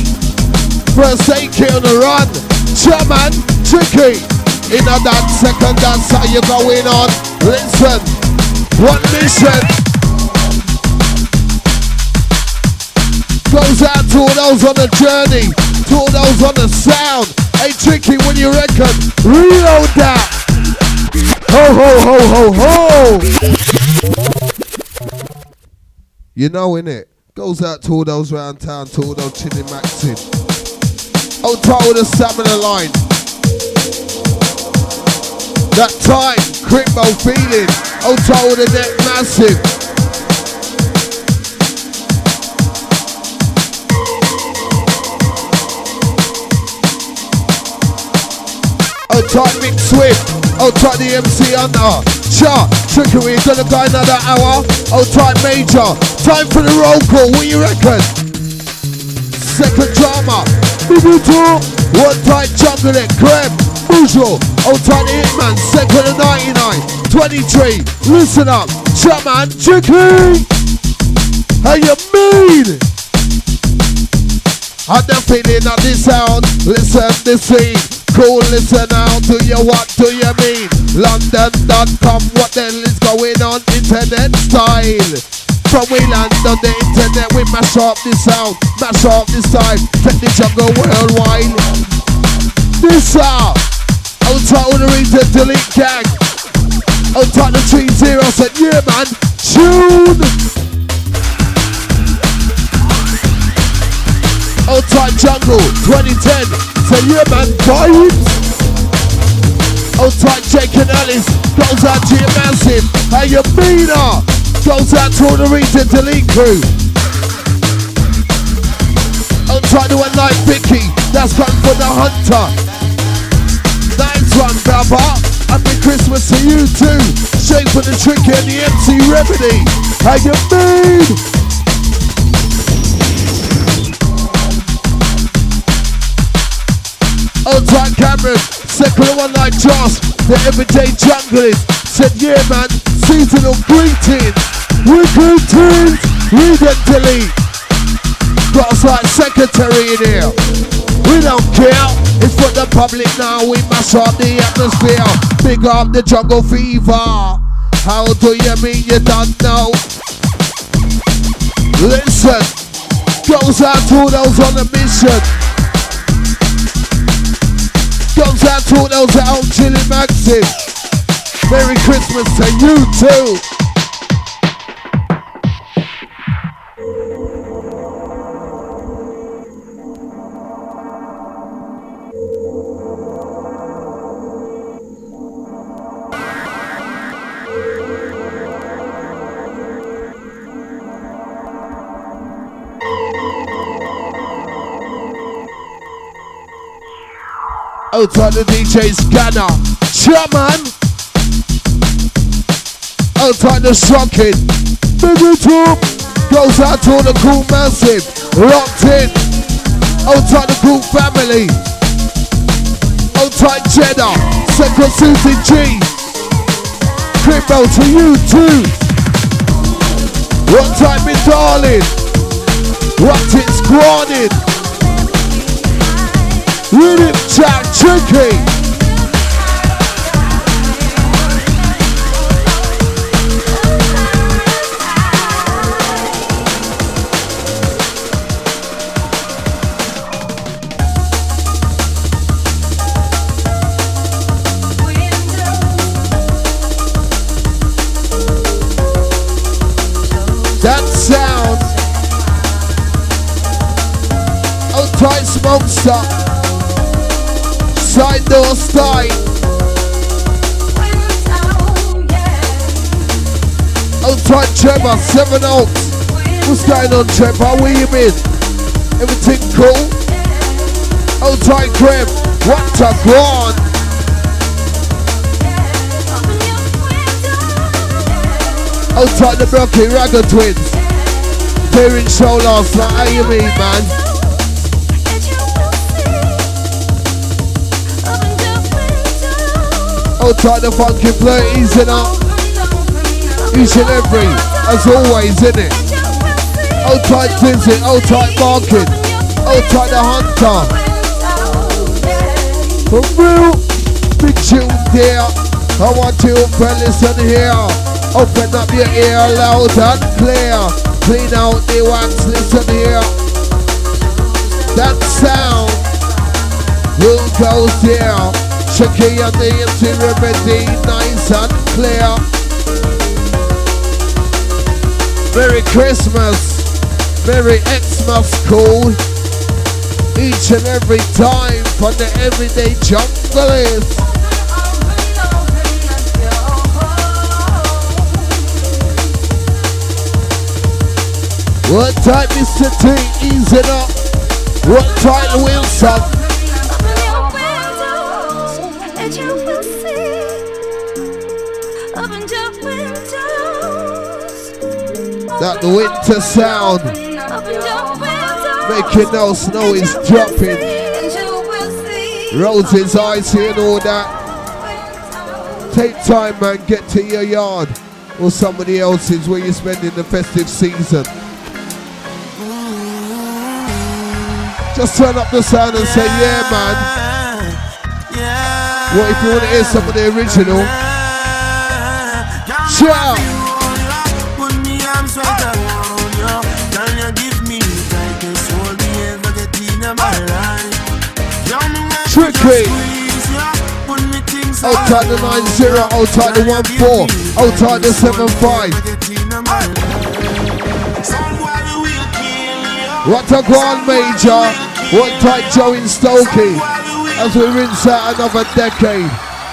Speaker 3: First aid kit on the run. Sure, man. Tricky. In a dance, second dance, how you going on? Listen. One mission. Goes out to all those on the journey. To all those on the sound. Hey, Tricky, what do you reckon? Reload that. Ho, ho, ho, ho, ho. You know, innit? Goes out to all those round town, to all those chilling maxing. Hold tight with the stamina line. That time, Crimbo feeling. Hold tight with the neck massive. Hold tight Mick Swift. Hold tight the MC Hunter. Shot, Trickery, gonna go another hour. Hold tight Major. Time for the roll call, what you reckon? Second drama. Bibuto. One tight jungle it, Greb. Usual. Hold tight the Hitman. Second and 99. 23. Listen up. Shot man. Tricky. How you mean? I'm the feeling of this sound. Listen, this scene. Cool, listen out, do you what do you mean? London.com, what the hell is going on? Internet style. From we land on the internet, we mash up this sound, mash up this time, take the jungle worldwide. This out, outside all the region, delete gang. Outside the 3-0, said yeah man, tune. Outside jungle, 2010, say yeah man, vibes. Outside Jake and Alice, goes out to your massive. How you mean goes out to all the region delete crew. Outside the one like Vicky, that's come for the hunter. Nice one, brother. Happy Christmas to you too. Straight for the Tricky and the MC Remedy. How you mean? Cameron. Second one like Joss, the everyday junglist. Said, yeah man, seasonal greetings. Weekly tunes, read and delete. Got us like secretary in here. We don't care, it's for the public now. We mash up the atmosphere. Big up the jungle fever. How do you mean you don't know? Listen, goes out to those on a mission. Goes out to those at home chilling Maxim. Merry Christmas to you too. Outside the DJ Scanner, Chairman. Outside the Shocking, Big YouTube. Goes out to the Cool Massive, locked in. Outside the Cool Family. Outside Cheddar, Second Susie G. Crimbo to you too. What time is darling? What it's squatting? Rhythm Jack Tricky. That sound. Outside Smokester. Side door style. Outside Trevor, 7 Oaks. What's going on, Trevor? Where you been? Everything cool? Outside Graham, what a gone. Outside the Brocky Ragger Twins. Parent show last night, how you mean, man? Outside the funky play, easing up. Each and every, as always, innit? Outside Tinsley, outside Market, outside the Hunter. For real, big tune there. I want you to listen here. Open up your ear loud and clear. Clean out the wax, listen here. That sound will go there. Shaky and the interior ready, nice and clear. Merry Christmas, Merry Xmas cool. Each and every time for the everyday junglist. What time Mr. T, easing up. What time Wilson? That winter sound, making no snow is dropping. Roses, icy and all that. Take time, man, get to your yard or somebody else's where you're spending the festive season. Just turn up the sound and say, yeah, man. What if you want to hear some of the original? Shout! Tricky! Outside the 90, outside the 14, outside the 75. What a grand major! What tight Joe in Stokey as we rinse out another decade.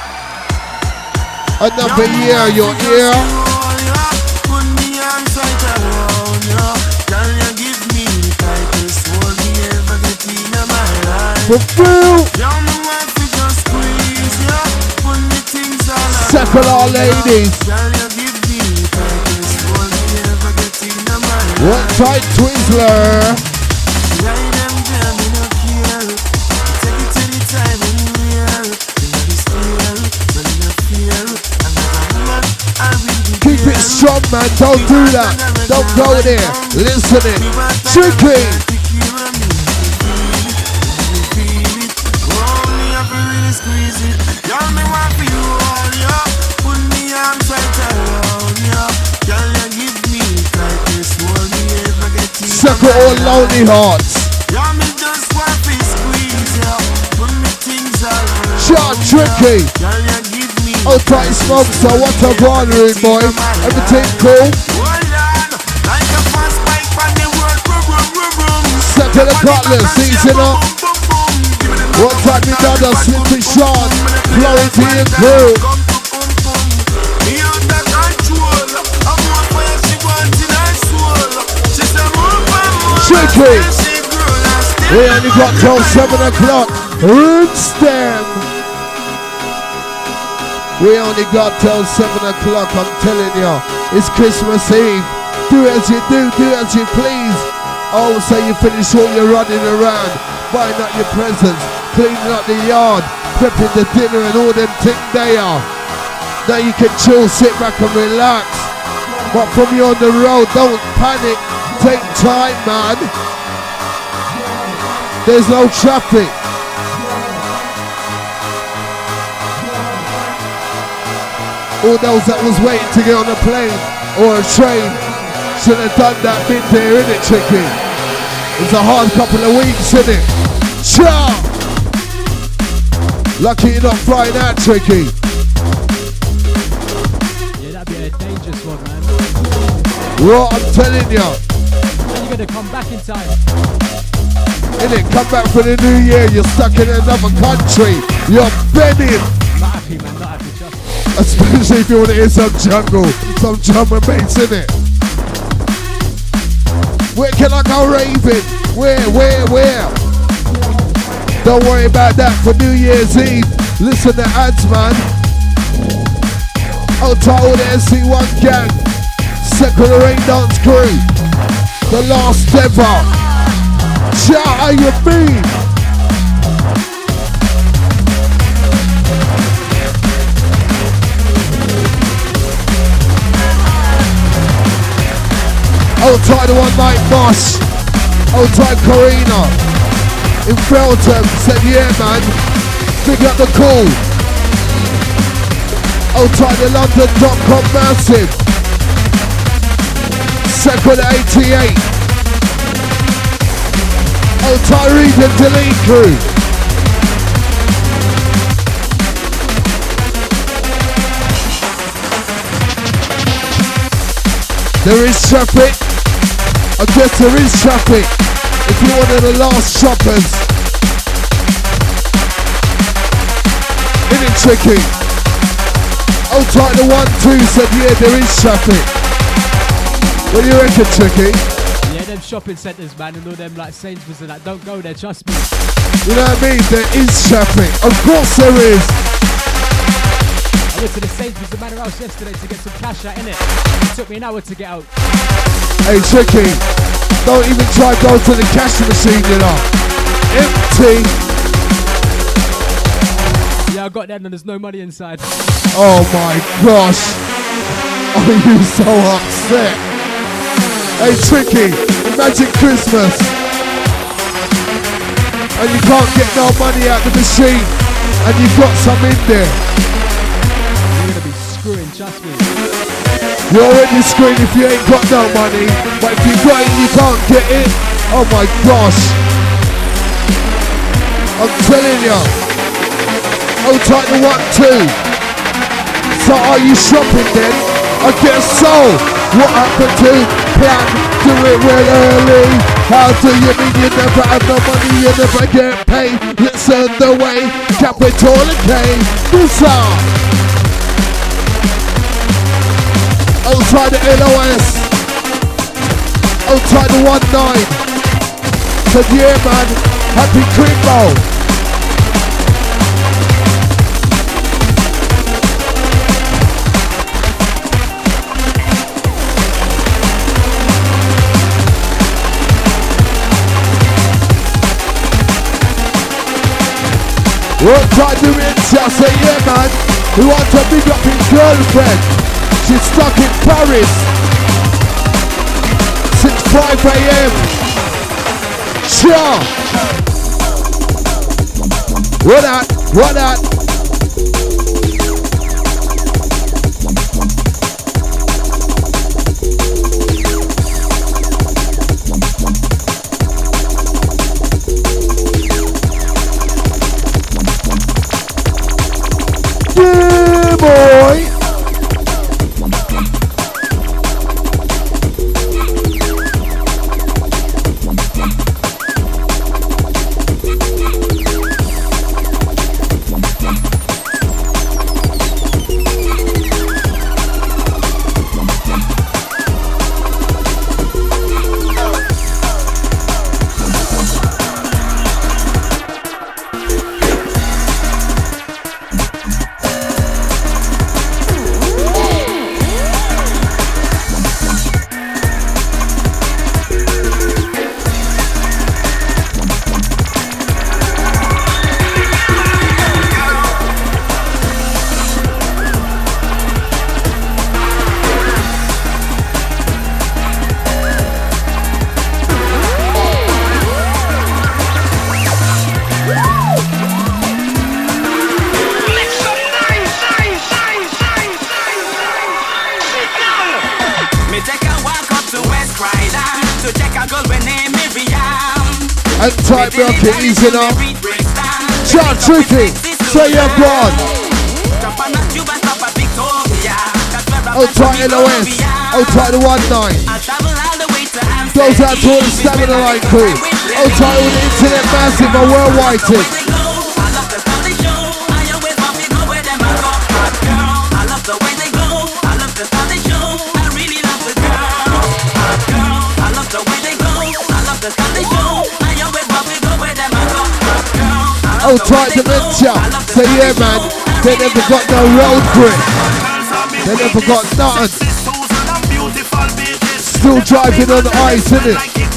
Speaker 3: Another year, your ear. For real. Secular ladies. What tight Twizzler. Don't do that. Don't go there. Listen it. Tricky. Circle all lonely hearts. Shot Tricky. Oh, tight smoke, so what a rude boy. Everything cool. Set to the cutlass, season up. What time you done the Slippery Sean, Flority and crew. Tricky. We only got till 7 o'clock. Roots them. We only got till 7 o'clock, I'm telling you. It's Christmas Eve. Do as you do as you please. Oh, so you finish all your running around, buying up your presents, cleaning up the yard, prepping the dinner and all them things they are. Now you can chill, sit back and relax. But from you on the road, don't panic. Take time, man. There's no traffic. All those that was waiting to get on a plane or a train should have done that bit there, innit, Tricky? It's a hard couple of weeks, innit? Ciao! Lucky you're not flying out, Tricky.
Speaker 2: Yeah, that'd be a dangerous one, man.
Speaker 3: What I'm telling you.
Speaker 2: You're gonna come back in time.
Speaker 3: Innit, come back for the new year, you're stuck in another country. You're bedding.
Speaker 2: Not happy, man, not happy, trust me.
Speaker 3: Especially if you want to hear some jungle, some drum and bass, innit? Where can I go raving? Where? Don't worry about that for New Year's Eve. Listen to ads, man. I'll title the SC1 gang. Second Rain Dance Crew. The last ever. Shout how you mean. Old tight the one night boss. Old tight Corina. In Feltham said yeah man. Big up the call. Old tight the London.com massive. Second 88. Old tight Reed and Delete crew. There is traffic. I guess there is traffic. If you're one of the last shoppers. Isn't it tricky? Old tight the 1-2 said yeah there is traffic. What do you reckon, Tricky?
Speaker 2: Yeah, them shopping centres, man, and all them like Sainsbury's and that, don't go there, trust me.
Speaker 3: You know what I mean? There is traffic. Of course there is.
Speaker 2: I went to the Sainsbury's and Manor House yesterday to get some cash out, innit? It took me an hour to get out.
Speaker 3: Hey, Tricky, don't even try to go to the cash machine, you know. Empty.
Speaker 2: Yeah, I got there and there's no money inside.
Speaker 3: Oh my gosh. Are you so upset? Hey, Tricky, imagine Christmas. And you can't get no money out the machine. And you've got some in there.
Speaker 2: You're gonna be screwing, trust me.
Speaker 3: You're already screwing if you ain't got no money. But if you got it, you can't get it. Oh my gosh. I'm telling you. Oh, tight the 1-2. So are you shopping then? I guess so. What happened to plan? Do it real early. How do you mean you never have no money? You never get paid. Listen the way. Capital and K. This up. Oh, try the LOS. Oh, try the 1-9. Said yeah man. Happy Crimbo. What try to rinse? I say yeah man. He wants to big up his girlfriend. She's stuck in Paris. 5 a.m. Sure. What that? What that? Yeah, boy. And type rock it easy now. John Tricky, say you're gone. Oh tight LOS, oh tight the 19. Goes out to all the Stamina Line crew. Oh tight with the internet massive and worldwide team. Oh tight dementia, say yeah man, they never got no road grip. They never got nothing. Still driving on ice, innit?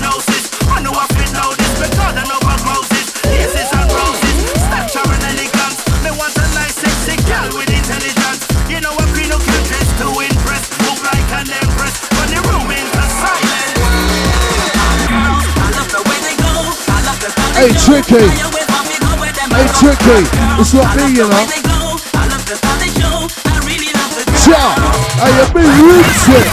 Speaker 3: Hey Tricky, hey Tricky, it's not me, you know. Cha, hey you been rooted.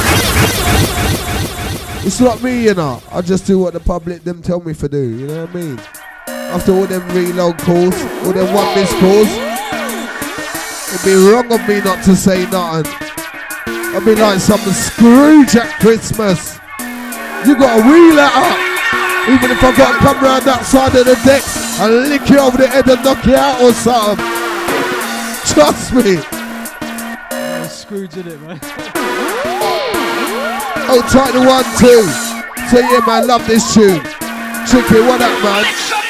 Speaker 3: It's not me, you know. I just do what the public them tell me to do, you know what I mean? After all them reload calls, all them 1 miss calls, it'd be wrong of me not to say nothing. I'd be like some Scrooge at Christmas. You gotta wheel it up. Even if I gotta come round that side of the deck and lick you over the head and knock you out or something. Trust me.
Speaker 2: Scrooge in it, man.
Speaker 3: Oh, tight the 1, 2. So yeah, man, love this tune. Tricky, what up, man?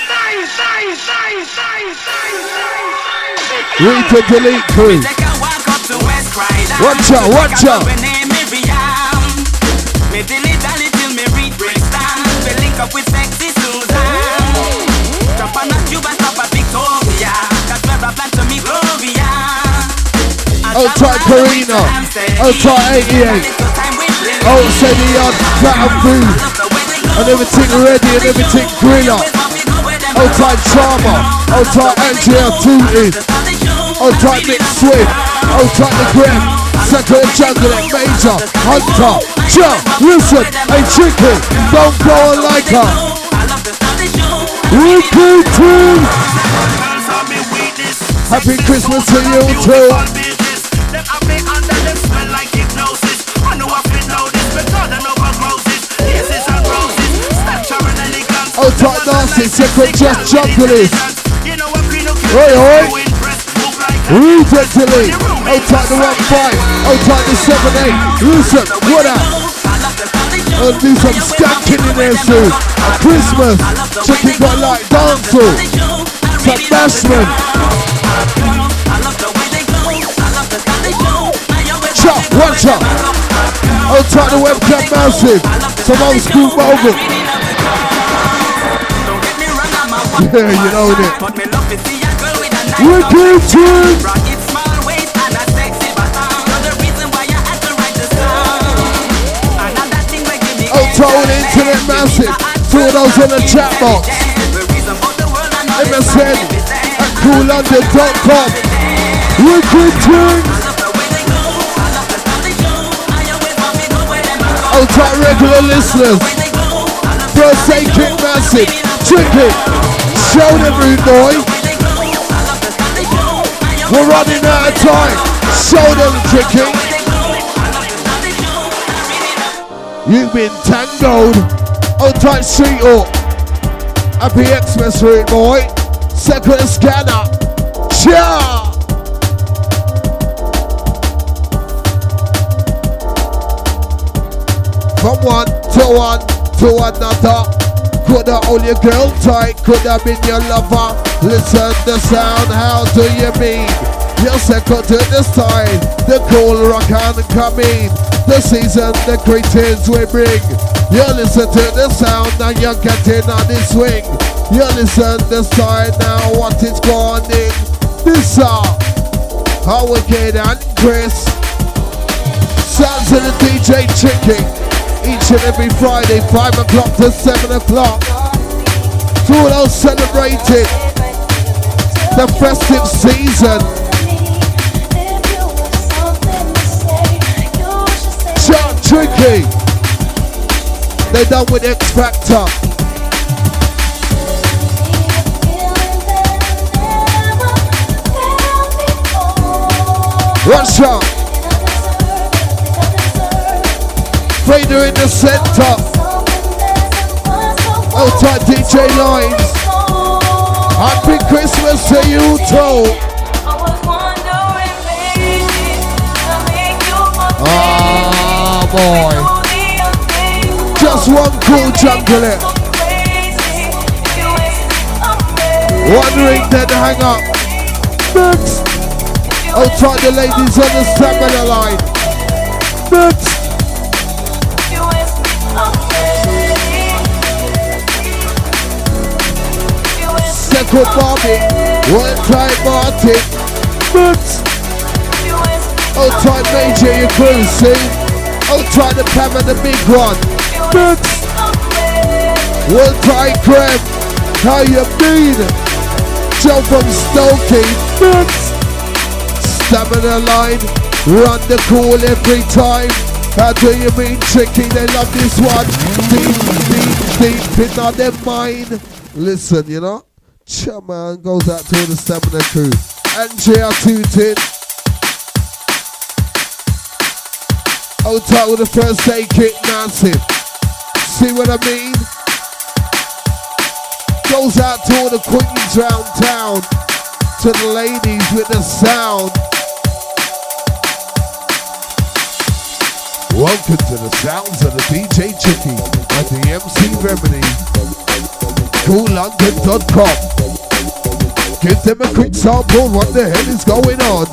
Speaker 3: Read to delete crew. Watch out, watch out. Up with sexy Susan. Jump on that tube and stop at Victoria. That's where I plan to meet Gloria. Oh, tight Karina. Oh, tight 88. Oh, say the yard, platinum food. And everything ready and everything griller. Oh, tight Charmer. Oh, tight Angela Tooted. Oh, tight Nick Swift. Oh, tight the Graham. Second Jungle, Major, Hunter, Jump, listen, hey Tricky, don't go on like her. Wicked too. Happy Christmas to you too. Oh, tight nasty, second just junglers. Oi, oi. Rejectly. Oh, tight the 1-5. Oh, tight the 7-8. Listen, what up? I'll do some skanking in there soon. Christmas. Chicken got like dancehall. Some bashment. Chop, one chop. Oh, tight the webcam massive. Some old school moment. Yeah, you know it. Wicked tune. Oh, Tone Internet Massive. Two of those on the chat box. MSN at coollondon.com. Wicked tunes. Old time regular listeners. First aid kit massive. Tricky. Show them, rude boy. We're running out of time. Show them, Tricky. You've been tangled. Old tight street up. Happy Xmas, rude boy. Second scanner. Cha! From one to another. Coulda hold your girl tight, coulda been your lover. Listen the sound, how do you mean? You're second to the side, the cool rock and come in. The season, the greetings we bring. You listen to the sound, now you're getting on the swing. You listen the side, now what is going in? This song, how wicked and Chris. Sounds of the DJ Chicky. Each and every Friday, 5 o'clock to 7 o'clock. To all those celebrating the festive season. Chart Tricky. They're done with X Factor. Watch out. Fader in the center. Old tight DJ Lines. Happy Christmas to you too. Ah, boy. Just one cool jungle. One ring, then hang up. Next. Old tight the ladies on the stamina line. Next. Second Bobby, one time Martin, Boots. Old time Major, you couldn't see. Old time the Pam and the big one, Boots. One time Graham, how you been? Joe from Stokey, Boots. Stamina line, run the call every time. How do you mean Tricky? They love this one. Deep in on their mind. Listen, you know. Cha man, goes out to all the Stamina crew. Andrea Tootin. Old tight with the first aid kit, massive. See what I mean? Goes out to all the queens round town. To the ladies with the sound. Welcome to the sounds of the DJ Chicky at the MC Remedy. coollondon.com. Give them a quick sample, what the hell is going on?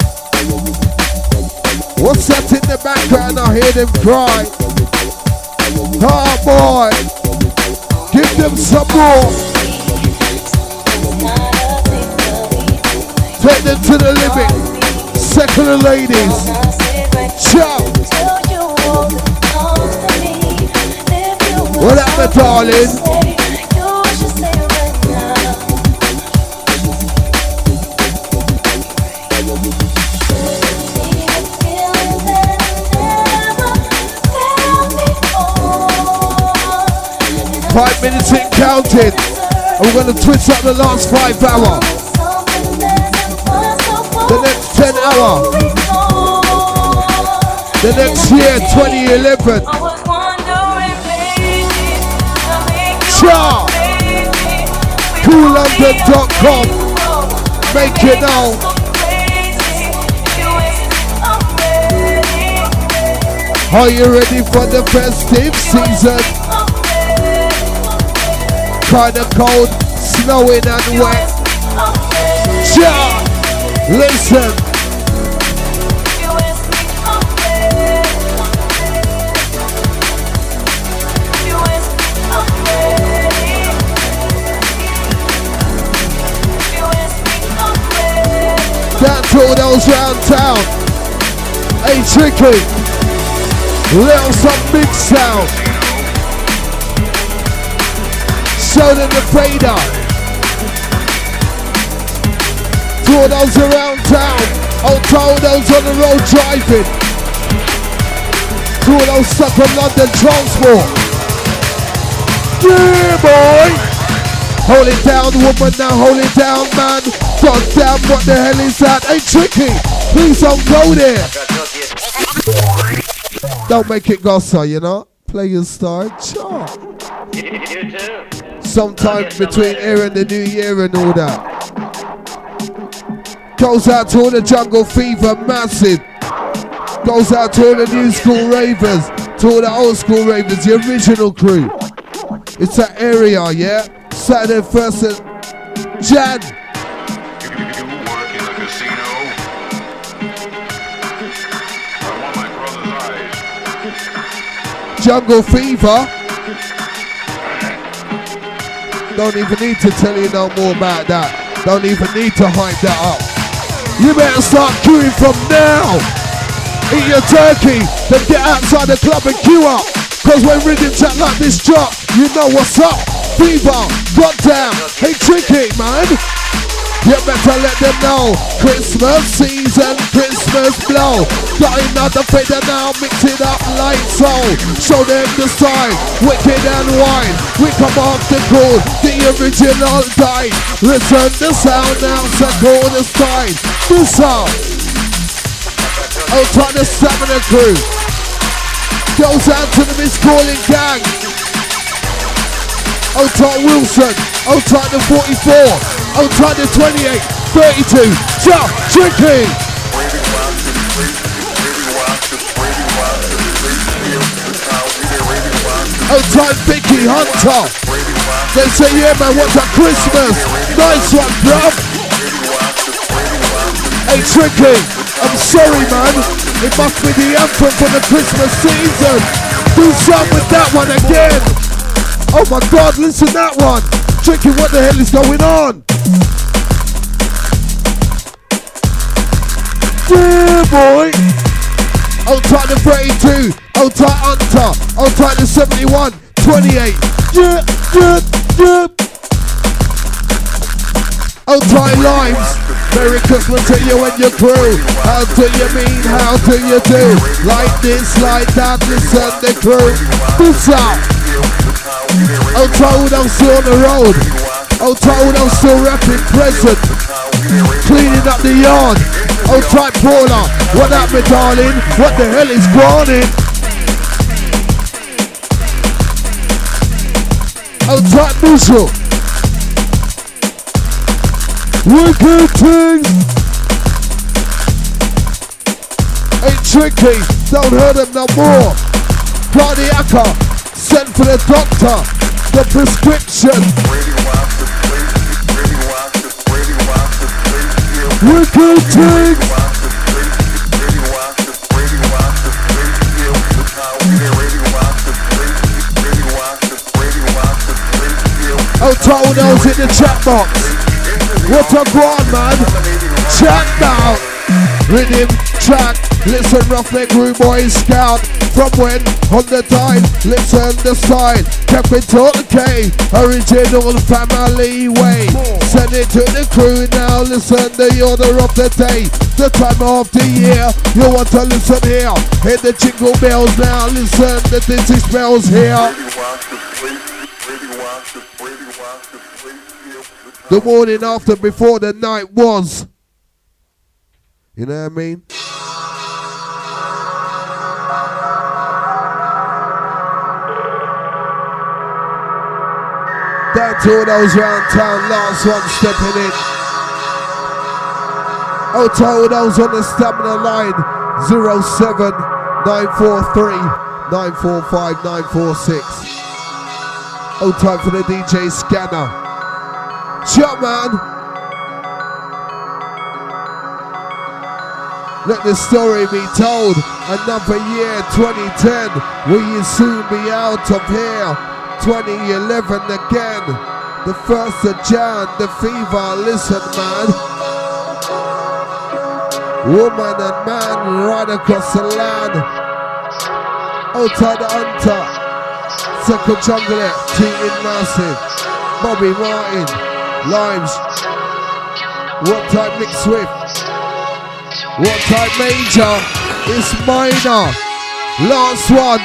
Speaker 3: What's that in the background? I hear them cry. Oh boy, give them some more. Take them to the limit. Second ladies. Chop. What happened, darling? Five minutes in counting. And we're going to twist up the last 5 hours. The next 10 hours. The next year, 2011. Cha! coollondon.com. Make it now. Are you ready for the festive season? Kinda cold, snowing and wet. Cha! Listen. Down to all those round town. Hey Tricky, little some big sound. show them the fader. To all those around town, oh, to all those on the road driving. To all those stuck on London transport. Yeah, boy. Hold it down, woman, now hold it down, man. God damn, what the hell is that? Hey, Tricky, please don't go there. Don't make it gossip, you know. Play your star chart.
Speaker 9: You too.
Speaker 3: Sometime between here and the new year and all that. Goes out to all the Jungle Fever, massive. Goes out to all the new school ravers, to all the old school ravers, the original crew. It's that area, yeah? Saturday 1st of Jan.
Speaker 8: You work in a casino? I want my brother's eyes.
Speaker 3: Jungle Fever. Don't even need to tell you no more about that. Don't even need to hype that up. You better start queuing from now. Eat your turkey, then get outside the club and queue up. Cause when rhythm chat like this drop, you know what's up. Fever, goddamn, hey Tricky, man. You better let them know. Christmas season, Christmas blow. Got another fader now, mix it up like so. Show them the sign, wicked and wine. We come off the cool, the original guide. Listen the sound now, circle the sign. This up. Out on the Stamina crew. Goes out to the miscalling gang. Out on Wilson. Out on the 44. Out on the 28. 32. Jump. Tricky. Out on Vicky Hunter. They say, yeah man, what's a Christmas? Nice one, bruv. Hey Tricky, I'm sorry man, it must be the anthem for the Christmas season. Do something with that one again. Oh my God, listen to that one. Tricky, what the hell is going on? Yeah boy. I'll try the 32, I'll try Hunter, I'll try the 71, 28. Yeah. I'll try Limes. Merry Christmas to you and your crew. How do you mean, how do you do? Like this, like that, listen the crew. This up. I'll try all those still on the road. I'll try all those still rapping present. Cleaning up the yard. I'll try Paula. What up, my darling? What the hell is going on? I'll try Mushel. Wicked things. Ain't Tricky, don't hurt him no more. Cardiaca, send for the doctor. The prescription. Wicked things. I'll tell those in the chat box. What a grand man, chat now. Rhythm, track, listen Roughneck Rude Boy Scout. From when, on the time, listen the sign. Kept it to the K, original family way. Send it to the crew now, listen the order of the day. The time of the year, you want to listen here. Hit the jingle bells now, listen the dizzy spells here. The morning after, before the night was. You know what I mean? Down to all those round town, last one stepping in. Oh, to all those on the stamina line, 07 943 945 946. Oh, time for the DJ scanner. Jump, man. Let the story be told. Another year, 2010. Will you soon be out of here? 2011 again. The 1st of Jan, the fever. Listen, man. Woman and man right across the land. Outside the hunter. Second jungle, cheating massive. Bobby Martin, Limes. What type Nick Swift? What type Major? It's minor. Last one.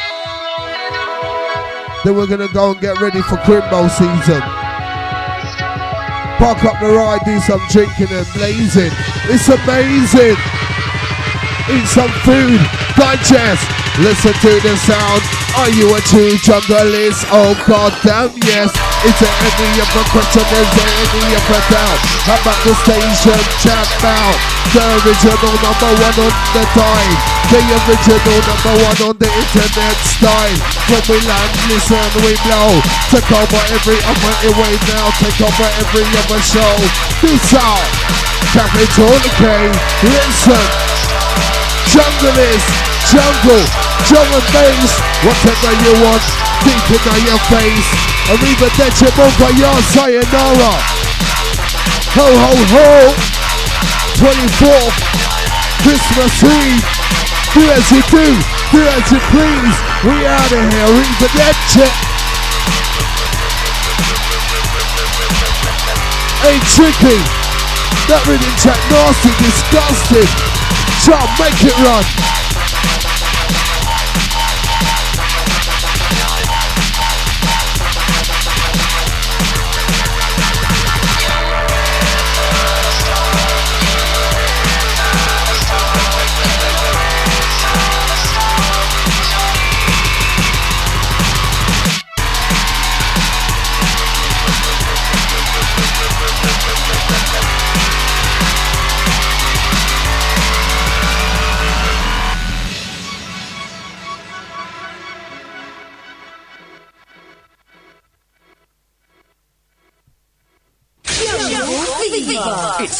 Speaker 3: Then we're gonna go and get ready for Crimbo season. Park up the ride, do some drinking and blazing. It's amazing. Eat some food, digest, listen to the sound. Are you a true junglist? Oh god damn yes. Is there any other question? Is there any other doubt? How about the station chat out? The original number one on the time. The original number one on the internet style. When we land, listen, we blow. Take over every other airway now. Take over every other show. This out. Capital K. Listen. Junglist. Jungle. Drum and bass. Whatever you want. Deep in your face. Arriva Dechimonga, your sayonara. Ho ho ho. 24th. Christmas Eve. Do as you do. Do as you please. We out of here. Arriva Dechi. Hey Tricky. That rhythm track nasty, disgusting. Chop, make it run.